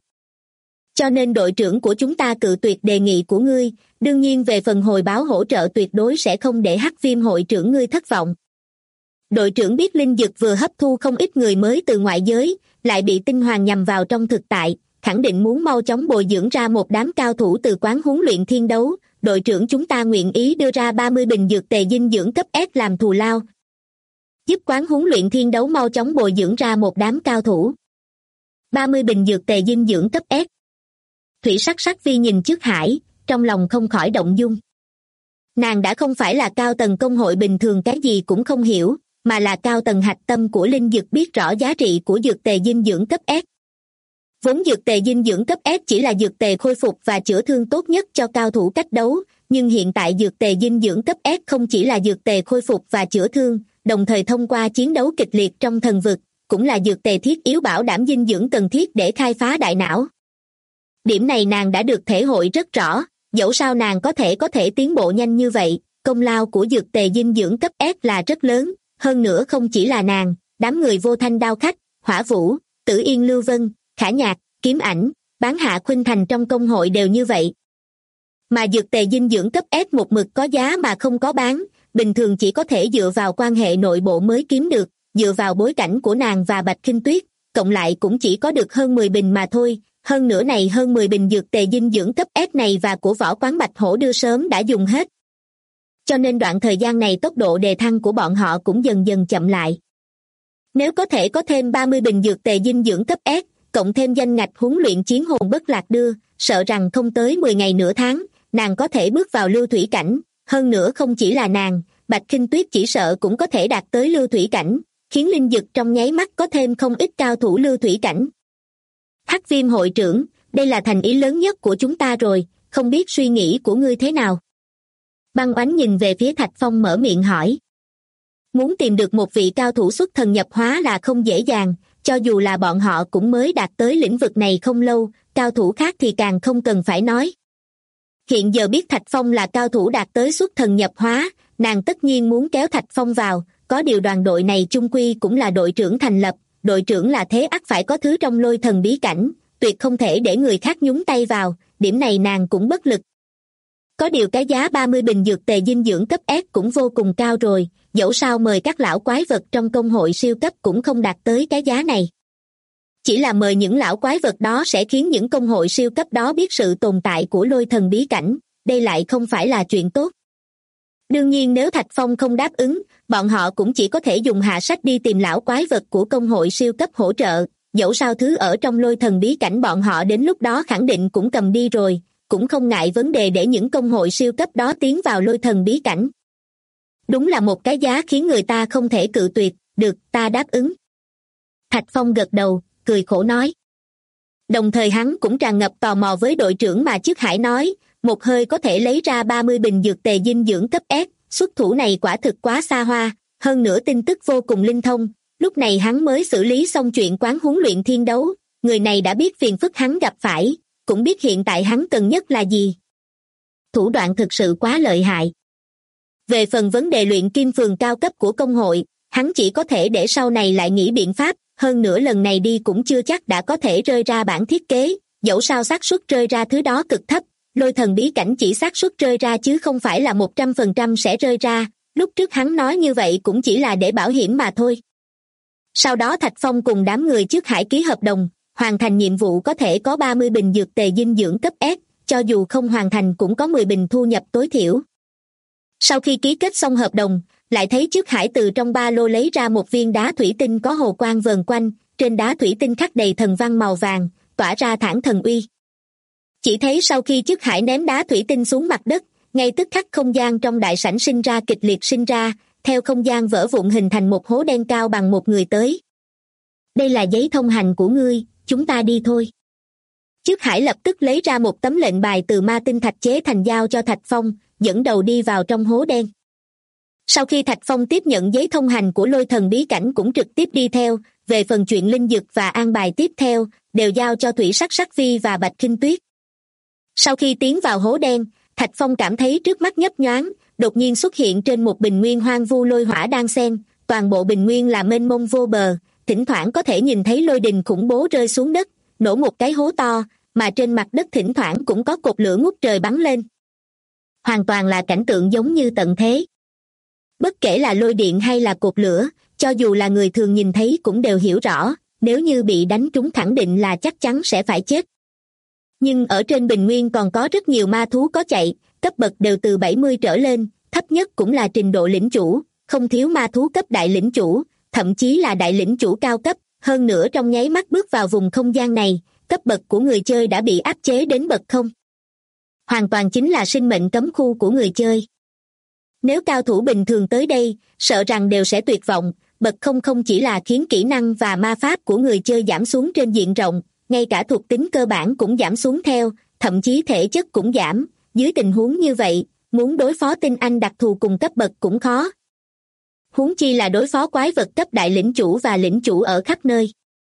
Cho nên đội trưởng của chúng ta cự tuyệt đề nghị của ngươi, đương nhiên về phần hồi báo hỗ trợ tuyệt đối sẽ không để Hắc Viêm hội trưởng ngươi thất vọng. Đội trưởng biết linh dực vừa hấp thu không ít người mới từ ngoại giới, lại bị tinh hoàng nhằm vào trong thực tại, khẳng định muốn mau chóng bồi dưỡng ra một đám cao thủ từ quán huấn luyện thiên đấu. Đội trưởng chúng ta nguyện ý đưa ra 30 bình dược tề dinh dưỡng cấp S làm thù lao, giúp quán huấn luyện thiên đấu mau chóng bồi dưỡng ra một đám cao thủ. 30 bình dược tề dinh dưỡng cấp S. Thủy Sắc Sắc Vi nhìn Trước Hải, trong lòng không khỏi động dung. Nàng đã không phải là cao tầng công hội bình thường cái gì cũng không hiểu, mà là cao tầng hạch tâm của linh dược biết rõ giá trị của dược tề dinh dưỡng cấp S. Vốn dược tề dinh dưỡng cấp S chỉ là dược tề khôi phục và chữa thương tốt nhất cho cao thủ cách đấu, nhưng hiện tại dược tề dinh dưỡng cấp S không chỉ là dược tề khôi phục và chữa thương, đồng thời thông qua chiến đấu kịch liệt trong thần vực, cũng là dược tề thiết yếu bảo đảm dinh dưỡng cần thiết để khai phá đại não. Điểm này nàng đã được thể hội rất rõ, dẫu sao nàng có thể tiến bộ nhanh như vậy, công lao của dược tề dinh dưỡng cấp S là rất lớn, hơn nữa không chỉ là nàng, đám người Vô Thanh Đao Khách, Hỏa Vũ, Tử Yên Lưu Vân, Khả Nhạc, Kiếm Ảnh, Bán Hạ Khuynh Thành trong công hội đều như vậy. Mà dược tề dinh dưỡng cấp S một mực có giá mà không có bán, bình thường chỉ có thể dựa vào quan hệ nội bộ mới kiếm được, dựa vào bối cảnh của nàng và Bạch Khinh Tuyết, cộng lại cũng chỉ có được hơn 10 bình mà thôi, hơn nữa này hơn 10 bình dược tề dinh dưỡng cấp S này và của Võ Quán Bạch Hổ đưa sớm đã dùng hết. Cho nên đoạn thời gian này tốc độ đề thăng của bọn họ cũng dần dần chậm lại. Nếu có thể có thêm 30 bình dược tề dinh dưỡng cấp S, cộng thêm danh ngạch huấn luyện chiến hồn bất lạc đưa, sợ rằng không tới 10 ngày nửa tháng, nàng có thể bước vào lưu thủy cảnh. Hơn nữa không chỉ là nàng, Bạch Khinh Tuyết chỉ sợ cũng có thể đạt tới lưu thủy cảnh, khiến linh dực trong nháy mắt có thêm không ít cao thủ lưu thủy cảnh. Hắc Viêm hội trưởng, đây là thành ý lớn nhất của chúng ta rồi, không biết suy nghĩ của ngươi thế nào? Băng Oánh nhìn về phía Thạch Phong mở miệng hỏi. Muốn tìm được một vị cao thủ xuất thần nhập hóa là không dễ dàng, cho dù là bọn họ cũng mới đạt tới lĩnh vực này không lâu, cao thủ khác thì càng không cần phải nói. Hiện giờ biết Thạch Phong là cao thủ đạt tới xuất thần nhập hóa, nàng tất nhiên muốn kéo Thạch Phong vào, có điều đoàn đội này chung quy cũng là đội trưởng thành lập, đội trưởng là thế ắt phải có thứ trong lôi thần bí cảnh, tuyệt không thể để người khác nhúng tay vào, điểm này nàng cũng bất lực. Có điều cái giá 30 bình dược tề dinh dưỡng cấp S cũng vô cùng cao rồi, dẫu sao mời các lão quái vật trong công hội siêu cấp cũng không đạt tới cái giá này. Chỉ là mời những lão quái vật đó sẽ khiến những công hội siêu cấp đó biết sự tồn tại của lôi thần bí cảnh, đây lại không phải là chuyện tốt. Đương nhiên nếu Thạch Phong không đáp ứng, bọn họ cũng chỉ có thể dùng hạ sách đi tìm lão quái vật của công hội siêu cấp hỗ trợ, dẫu sao thứ ở trong lôi thần bí cảnh bọn họ đến lúc đó khẳng định cũng cầm đi rồi, cũng không ngại vấn đề để những công hội siêu cấp đó tiến vào lôi thần bí cảnh. Đúng là một cái giá khiến người ta không thể cự tuyệt, được, ta đáp ứng. Thạch Phong gật đầu, cười khổ nói. Đồng thời hắn cũng tràn ngập tò mò với đội trưởng mà Chiết Hải nói, một hơi có thể lấy ra 30 bình dược tề dinh dưỡng cấp S, xuất thủ này quả thực quá xa hoa, hơn nữa tin tức vô cùng linh thông, lúc này hắn mới xử lý xong chuyện quán huấn luyện thiên đấu, người này đã biết phiền phức hắn gặp phải, cũng biết hiện tại hắn cần nhất là gì. Thủ đoạn thực sự quá lợi hại. Về phần vấn đề luyện kim phường cao cấp của công hội, hắn chỉ có thể để sau này lại nghĩ biện pháp, hơn nữa lần này đi cũng chưa chắc đã có thể rơi ra bản thiết kế, dẫu sao xác suất rơi ra thứ đó cực thấp, lôi thần bí cảnh chỉ xác suất rơi ra chứ không phải là 100% sẽ rơi ra, lúc trước hắn nói như vậy cũng chỉ là để bảo hiểm mà thôi. Sau đó Thạch Phong cùng đám người Chiết Hải ký hợp đồng, hoàn thành nhiệm vụ có thể có 30 bình dược tề dinh dưỡng cấp S, cho dù không hoàn thành cũng có 10 bình thu nhập tối thiểu. Sau khi ký kết xong hợp đồng, lại thấy Chiết Hải từ trong ba lô lấy ra một viên đá thủy tinh có hồ quang vờn quanh, trên đá thủy tinh khắc đầy thần văn màu vàng, tỏa ra thản thần uy. Chỉ thấy sau khi Chiết Hải ném đá thủy tinh xuống mặt đất, ngay tức khắc không gian trong đại sảnh sinh ra kịch liệt sinh ra, theo không gian vỡ vụn hình thành một hố đen cao bằng một người tới. Đây là giấy thông hành của ngươi, chúng ta đi thôi. Chiết Hải lập tức lấy ra một tấm lệnh bài từ ma tinh thạch chế thành giao cho Thạch Phong, dẫn đầu đi vào trong hố đen. Sau khi Thạch Phong tiếp nhận giấy thông hành của lôi thần bí cảnh cũng trực tiếp đi theo, về phần chuyện linh dược và an bài tiếp theo, đều giao cho Thủy Sắc Sắc Phi và Bạch Khinh Tuyết. Sau khi tiến vào hố đen, Thạch Phong cảm thấy trước mắt nhấp nhoáng, đột nhiên xuất hiện trên một bình nguyên hoang vu lôi hỏa đan xen, toàn bộ bình nguyên là mênh mông vô bờ, thỉnh thoảng có thể nhìn thấy lôi đình khủng bố rơi xuống đất, nổ một cái hố to, mà trên mặt đất thỉnh thoảng cũng có cột lửa ngút trời bắn lên. Hoàn toàn là cảnh tượng giống như tận thế. Bất kể là lôi điện hay là cột lửa, cho dù là người thường nhìn thấy cũng đều hiểu rõ, nếu như bị đánh trúng khẳng định là chắc chắn sẽ phải chết. Nhưng ở trên bình nguyên còn có rất nhiều ma thú có chạy, cấp bậc đều từ 70 trở lên, thấp nhất cũng là trình độ lĩnh chủ, không thiếu ma thú cấp đại lĩnh chủ, thậm chí là đại lĩnh chủ cao cấp, hơn nữa trong nháy mắt bước vào vùng không gian này, cấp bậc của người chơi đã bị áp chế đến bậc không. Hoàn toàn chính là sinh mệnh cấm khu của người chơi. Nếu cao thủ bình thường tới đây, sợ rằng đều sẽ tuyệt vọng, bậc không không chỉ là khiến kỹ năng và ma pháp của người chơi giảm xuống trên diện rộng, ngay cả thuộc tính cơ bản cũng giảm xuống theo, thậm chí thể chất cũng giảm, dưới tình huống như vậy, muốn đối phó tinh anh đặc thù cùng cấp bậc cũng khó. Huống chi là đối phó quái vật cấp đại lĩnh chủ và lĩnh chủ ở khắp nơi.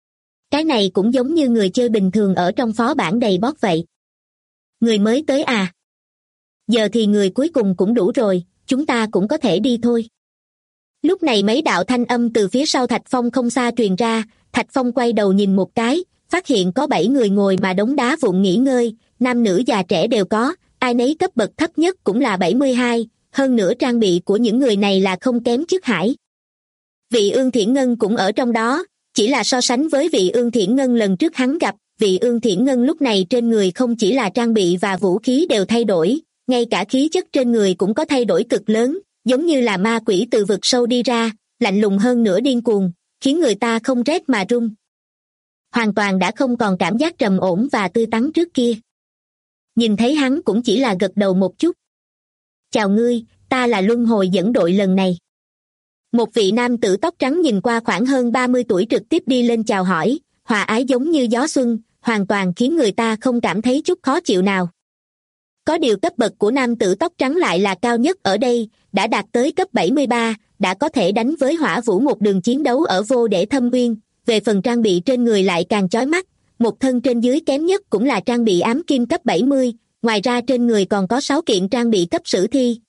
Cái này cũng giống như người chơi bình thường ở trong phó bản đầy boss vậy. Người mới tới à? Giờ thì người cuối cùng cũng đủ rồi, chúng ta cũng có thể đi thôi. Lúc này mấy đạo thanh âm từ phía sau Thạch Phong không xa truyền ra, Thạch Phong quay đầu nhìn một cái, phát hiện có 7 người ngồi mà đống đá vụn nghỉ ngơi, nam nữ già trẻ đều có, ai nấy cấp bậc thấp nhất cũng là 72, hơn nữa trang bị của những người này là không kém Chiết Hải. Vị Ương Thiển Ngân cũng ở trong đó, chỉ là so sánh với vị Ương Thiển Ngân lần trước hắn gặp, vị Ương Thiển Ngân lúc này trên người không chỉ là trang bị và vũ khí đều thay đổi, ngay cả khí chất trên người cũng có thay đổi cực lớn, giống như là ma quỷ từ vực sâu đi ra, lạnh lùng hơn nữa điên cuồng, khiến người ta không rét mà run. Hoàn toàn đã không còn cảm giác trầm ổn và tươi tắn trước kia. Nhìn thấy hắn cũng chỉ là gật đầu một chút. Chào ngươi, ta là luân hồi dẫn đội lần này. Một vị nam tử tóc trắng nhìn qua khoảng hơn 30 tuổi trực tiếp đi lên chào hỏi, hòa ái giống như gió xuân, hoàn toàn khiến người ta không cảm thấy chút khó chịu nào. Có điều cấp bậc của nam tử tóc trắng lại là cao nhất ở đây, đã đạt tới cấp 73, đã có thể đánh với Hỏa Vũ một đường chiến đấu ở vô để thâm uyên. Về phần trang bị trên người lại càng chói mắt, một thân trên dưới kém nhất cũng là trang bị ám kim cấp 70, ngoài ra trên người còn có 6 kiện trang bị cấp sử thi.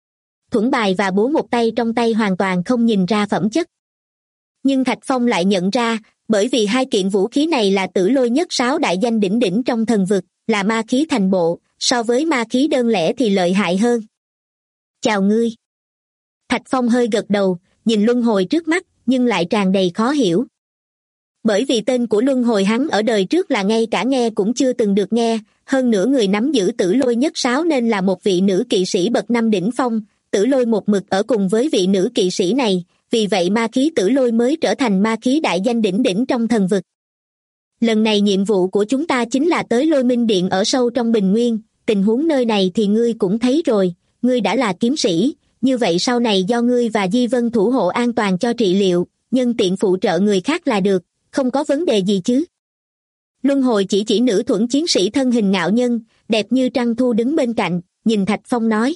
Thuẫn bài và búa một tay trong tay hoàn toàn không nhìn ra phẩm chất. Nhưng Thạch Phong lại nhận ra, bởi vì hai kiện vũ khí này là Tử Lôi Nhất Sáo đại danh đỉnh đỉnh trong thần vực, là ma khí thành bộ, so với ma khí đơn lẻ thì lợi hại hơn. Chào ngươi. Thạch Phong hơi gật đầu, nhìn luân hồi trước mắt, nhưng lại tràn đầy khó hiểu. Bởi vì tên của luân hồi hắn ở đời trước là ngay cả nghe cũng chưa từng được nghe, hơn nữa người nắm giữ Tử Lôi Nhất Sáo nên là một vị nữ kỵ sĩ bậc 5 đỉnh phong, Tử Lôi một mực ở cùng với vị nữ kỵ sĩ này, vì vậy ma khí Tử Lôi mới trở thành ma khí đại danh đỉnh đỉnh trong thần vực. Lần này nhiệm vụ của chúng ta chính là tới Lôi Minh Điện ở sâu trong Bình Nguyên, tình huống nơi này thì ngươi cũng thấy rồi, ngươi đã là kiếm sĩ, như vậy sau này do ngươi và Di Vân thủ hộ an toàn cho trị liệu, nhân tiện phụ trợ người khác là được, không có vấn đề gì chứ. Luân hồi chỉ nữ thuẫn chiến sĩ thân hình ngạo nhân, đẹp như trăng thu đứng bên cạnh, nhìn Thạch Phong nói.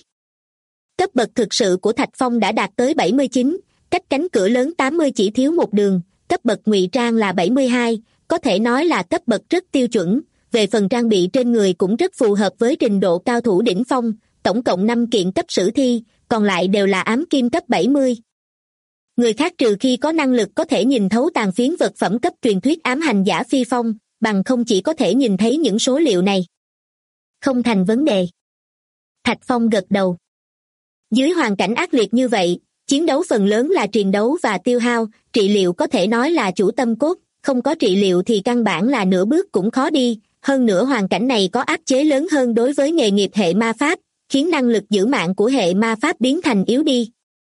Cấp bậc thực sự của Thạch Phong đã đạt tới 79, cách cánh cửa lớn 80 chỉ thiếu một đường, cấp bậc ngụy trang là 72, có thể nói là cấp bậc rất tiêu chuẩn, về phần trang bị trên người cũng rất phù hợp với trình độ cao thủ đỉnh phong, tổng cộng 5 kiện cấp sử thi, còn lại đều là ám kim cấp 70. Người khác trừ khi có năng lực có thể nhìn thấu tàn phiến vật phẩm cấp truyền thuyết ám hành giả phi phong, bằng không chỉ có thể nhìn thấy những số liệu này. Không thành vấn đề. Thạch Phong gật đầu. Dưới hoàn cảnh ác liệt như vậy, chiến đấu phần lớn là triền đấu và tiêu hao, trị liệu có thể nói là chủ tâm cốt, không có trị liệu thì căn bản là nửa bước cũng khó đi, hơn nữa hoàn cảnh này có áp chế lớn hơn đối với nghề nghiệp hệ ma pháp, khiến năng lực giữ mạng của hệ ma pháp biến thành yếu đi.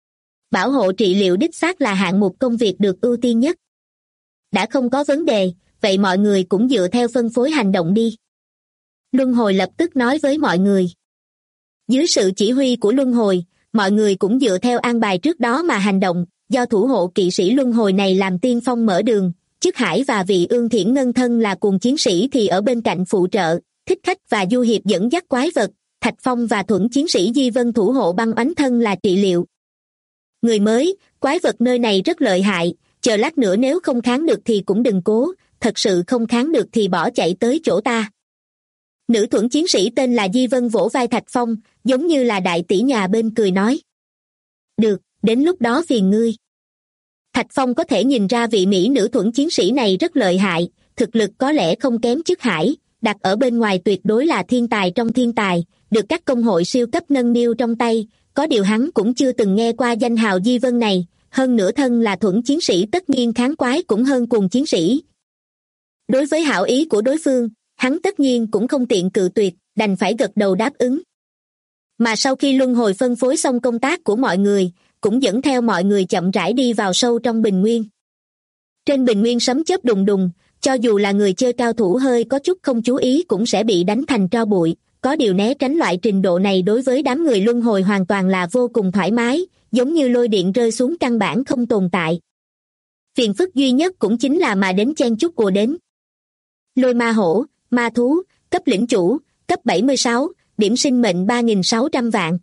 Bảo hộ trị liệu đích xác là hạng mục công việc được ưu tiên nhất. Đã không có vấn đề, vậy mọi người cũng dựa theo phân phối hành động đi. Luân hồi lập tức nói với mọi người. Dưới sự chỉ huy của luân hồi, mọi người cũng dựa theo an bài trước đó mà hành động, do thủ hộ kỵ sĩ luân hồi này làm tiên phong mở đường, Chức Hải và vị Ương Thiển Ngân thân là cùng chiến sĩ thì ở bên cạnh phụ trợ, thích khách và du hiệp dẫn dắt quái vật, Thạch Phong và thuẫn chiến sĩ Di Vân thủ hộ băng oánh thân là trị liệu. Người mới, quái vật nơi này rất lợi hại, chờ lát nữa nếu không kháng được thì cũng đừng cố, thật sự không kháng được thì bỏ chạy tới chỗ ta. Nữ thuẫn chiến sĩ tên là Di Vân vỗ vai Thạch Phong, giống như là đại tỷ nhà bên cười nói. Được, đến lúc đó phiền ngươi. Thạch Phong có thể nhìn ra vị mỹ nữ thuẫn chiến sĩ này rất lợi hại, thực lực có lẽ không kém Chức Hải, đặt ở bên ngoài tuyệt đối là thiên tài trong thiên tài, được các công hội siêu cấp nâng niu trong tay, có điều hắn cũng chưa từng nghe qua danh hào Di Vân này, hơn nữa thân là thuẫn chiến sĩ tất nhiên kháng quái cũng hơn cùng chiến sĩ. Đối với hảo ý của đối phương, hắn tất nhiên cũng không tiện cự tuyệt, đành phải gật đầu đáp ứng. Mà sau khi luân hồi phân phối xong công tác của mọi người, cũng dẫn theo mọi người chậm rãi đi vào sâu trong Bình Nguyên. Trên Bình Nguyên sấm chớp đùng đùng, cho dù là người chơi cao thủ hơi có chút không chú ý cũng sẽ bị đánh thành tro bụi, có điều né tránh loại trình độ này đối với đám người luân hồi hoàn toàn là vô cùng thoải mái, giống như lôi điện rơi xuống căn bản không tồn tại. Phiền phức duy nhất cũng chính là mà đến chen chúc ùa đến. Lôi ma hổ, ma thú, cấp lĩnh chủ, cấp 76, điểm sinh mệnh 3.600 vạn.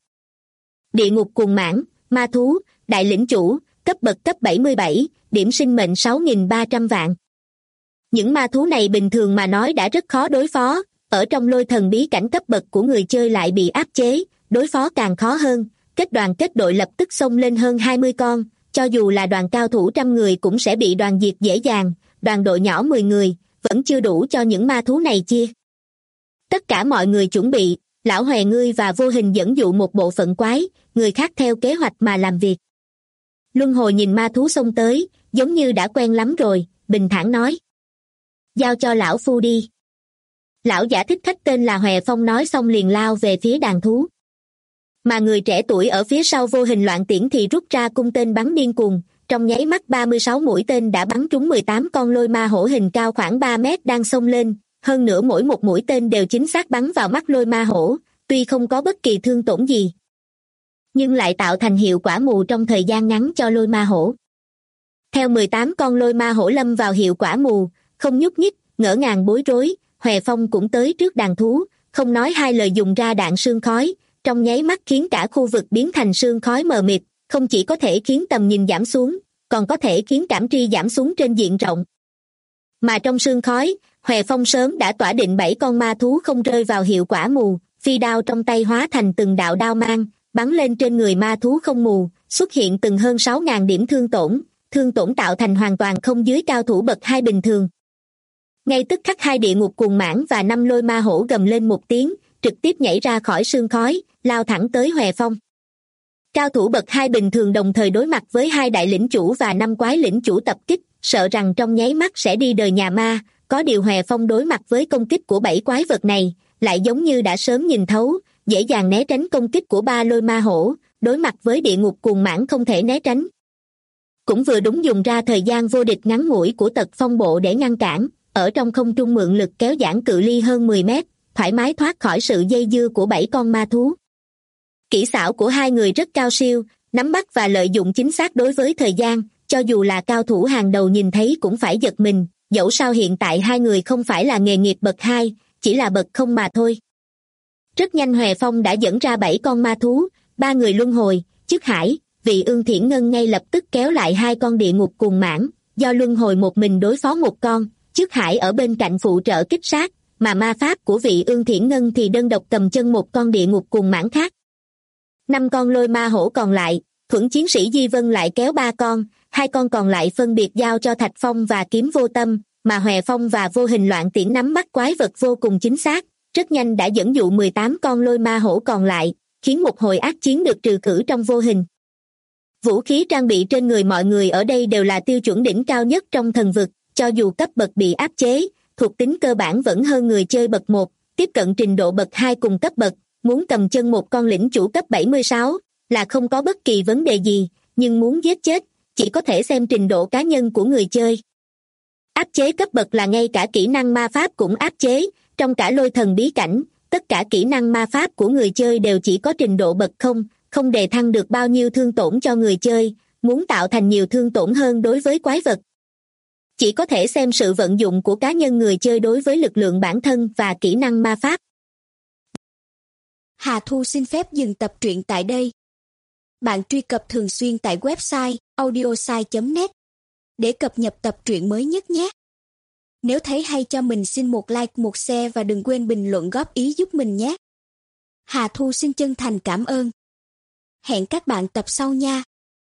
Địa ngục cuồng mãng, ma thú, đại lĩnh chủ, cấp bậc cấp 77, điểm sinh mệnh 6.300 vạn. Những ma thú này bình thường mà nói đã rất khó đối phó, ở trong lôi thần bí cảnh cấp bậc của người chơi lại bị áp chế, đối phó càng khó hơn, kết đoàn kết đội lập tức xông lên hơn 20 con, cho dù là đoàn cao thủ 100 người cũng sẽ bị đoàn diệt dễ dàng, đoàn đội nhỏ 10 người, vẫn chưa đủ cho những ma thú này chia. Tất cả mọi người chuẩn bị, lão hòe ngươi và vô hình dẫn dụ một bộ phận quái, người khác theo kế hoạch mà làm việc. Luân hồi nhìn ma thú xông tới, giống như đã quen lắm rồi, bình thản nói. Giao cho lão phu đi. Lão giả thích khách tên là Hòe Phong nói xong liền lao về phía đàn thú. Mà người trẻ tuổi ở phía sau vô hình loạn tiễn thì rút ra cung tên bắn điên cuồng, trong nháy mắt 36 mũi tên đã bắn trúng 18 con lôi ma hổ hình cao khoảng 3 mét đang xông lên, hơn nữa mỗi một mũi tên đều chính xác bắn vào mắt lôi ma hổ, tuy không có bất kỳ thương tổn gì, nhưng lại tạo thành hiệu quả mù trong thời gian ngắn cho lôi ma hổ. Theo 18 con lôi ma hổ lâm vào hiệu quả mù, không nhúc nhích, ngỡ ngàng bối rối, Hoè Phong cũng tới trước đàn thú, không nói hai lời dùng ra đạn sương khói, trong nháy mắt khiến cả khu vực biến thành sương khói mờ mịt, không chỉ có thể khiến tầm nhìn giảm xuống, còn có thể khiến cảm tri giảm xuống trên diện rộng. Mà trong sương khói, Hoè Phong sớm đã tỏa định 7 con ma thú không rơi vào hiệu quả mù, phi đao trong tay hóa thành từng đạo đao mang, bắn lên trên người ma thú không mù, xuất hiện từng hơn 6.000 điểm thương tổn tạo thành hoàn toàn không dưới cao thủ bậc 2 bình thường. Ngay tức khắc 2 địa ngục cuồng mãng và 5 lôi ma hổ gầm lên một tiếng, trực tiếp nhảy ra khỏi sương khói, lao thẳng tới Hoè Phong. Cao thủ bậc 2 bình thường đồng thời đối mặt với 2 đại lĩnh chủ và 5 quái lĩnh chủ tập kích, sợ rằng trong nháy mắt sẽ đi đời nhà ma, có điều Hoè Phong đối mặt với công kích của 7 quái vật này, lại giống như đã sớm nhìn thấu, dễ dàng né tránh công kích của 3 lôi ma hổ, đối mặt với địa ngục cuồng mãng không thể né tránh. Cũng vừa đúng dùng ra thời gian vô địch ngắn ngủi của tật phong bộ để ngăn cản, ở trong không trung mượn lực kéo giãn cự ly hơn 10 mét, thoải mái thoát khỏi sự dây dưa của 7 con ma thú. Kỹ xảo của hai người rất cao siêu, nắm bắt và lợi dụng chính xác đối với thời gian, cho dù là cao thủ hàng đầu nhìn thấy cũng phải giật mình, dẫu sao hiện tại hai người không phải là nghề nghiệp bậc 2, chỉ là bậc không mà thôi. Rất nhanh Hoè Phong đã dẫn ra 7 con ma thú, 3 người luân hồi, Chức Hải, Vị Ương Thiển Ngân ngay lập tức kéo lại 2 con địa ngục cuồng mãng, do luân hồi một mình đối phó một con, Chức Hải ở bên cạnh phụ trợ kích sát, mà ma pháp của Vị Ương Thiển Ngân thì đơn độc cầm chân một con địa ngục cuồng mãng khác. 5 con lôi ma hổ còn lại, Thuẫn chiến sĩ Di Vân lại kéo 3 con, 2 con còn lại phân biệt giao cho Thạch Phong và Kiếm Vô Tâm, mà Hoè Phong và Vô Hình Loạn Tiễn nắm bắt quái vật vô cùng chính xác, rất nhanh đã dẫn dụ 18 con lôi ma hổ còn lại, khiến một hồi ác chiến được trừ khử trong vô hình. Vũ khí trang bị trên người mọi người ở đây đều là tiêu chuẩn đỉnh cao nhất trong thần vực, cho dù cấp bậc bị áp chế, thuộc tính cơ bản vẫn hơn người chơi bậc 1, tiếp cận trình độ bậc 2 cùng cấp bậc, muốn cầm chân một con lĩnh chủ cấp 76 là không có bất kỳ vấn đề gì, nhưng muốn giết chết, chỉ có thể xem trình độ cá nhân của người chơi. Áp chế cấp bậc là ngay cả kỹ năng ma pháp cũng áp chế, trong cả lôi thần bí cảnh, tất cả kỹ năng ma pháp của người chơi đều chỉ có trình độ bậc 0, không đề thăng được bao nhiêu thương tổn cho người chơi, muốn tạo thành nhiều thương tổn hơn đối với quái vật. Chỉ có thể xem sự vận dụng của cá nhân người chơi đối với lực lượng bản thân và kỹ năng ma pháp. Hà Thu xin phép dừng tập truyện tại đây. Bạn truy cập thường xuyên tại website audiosai.net để cập nhật tập truyện mới nhất nhé. Nếu thấy hay cho mình xin một like, một share và đừng quên bình luận góp ý giúp mình nhé. Hà Thu xin chân thành cảm ơn. Hẹn các bạn tập sau nha.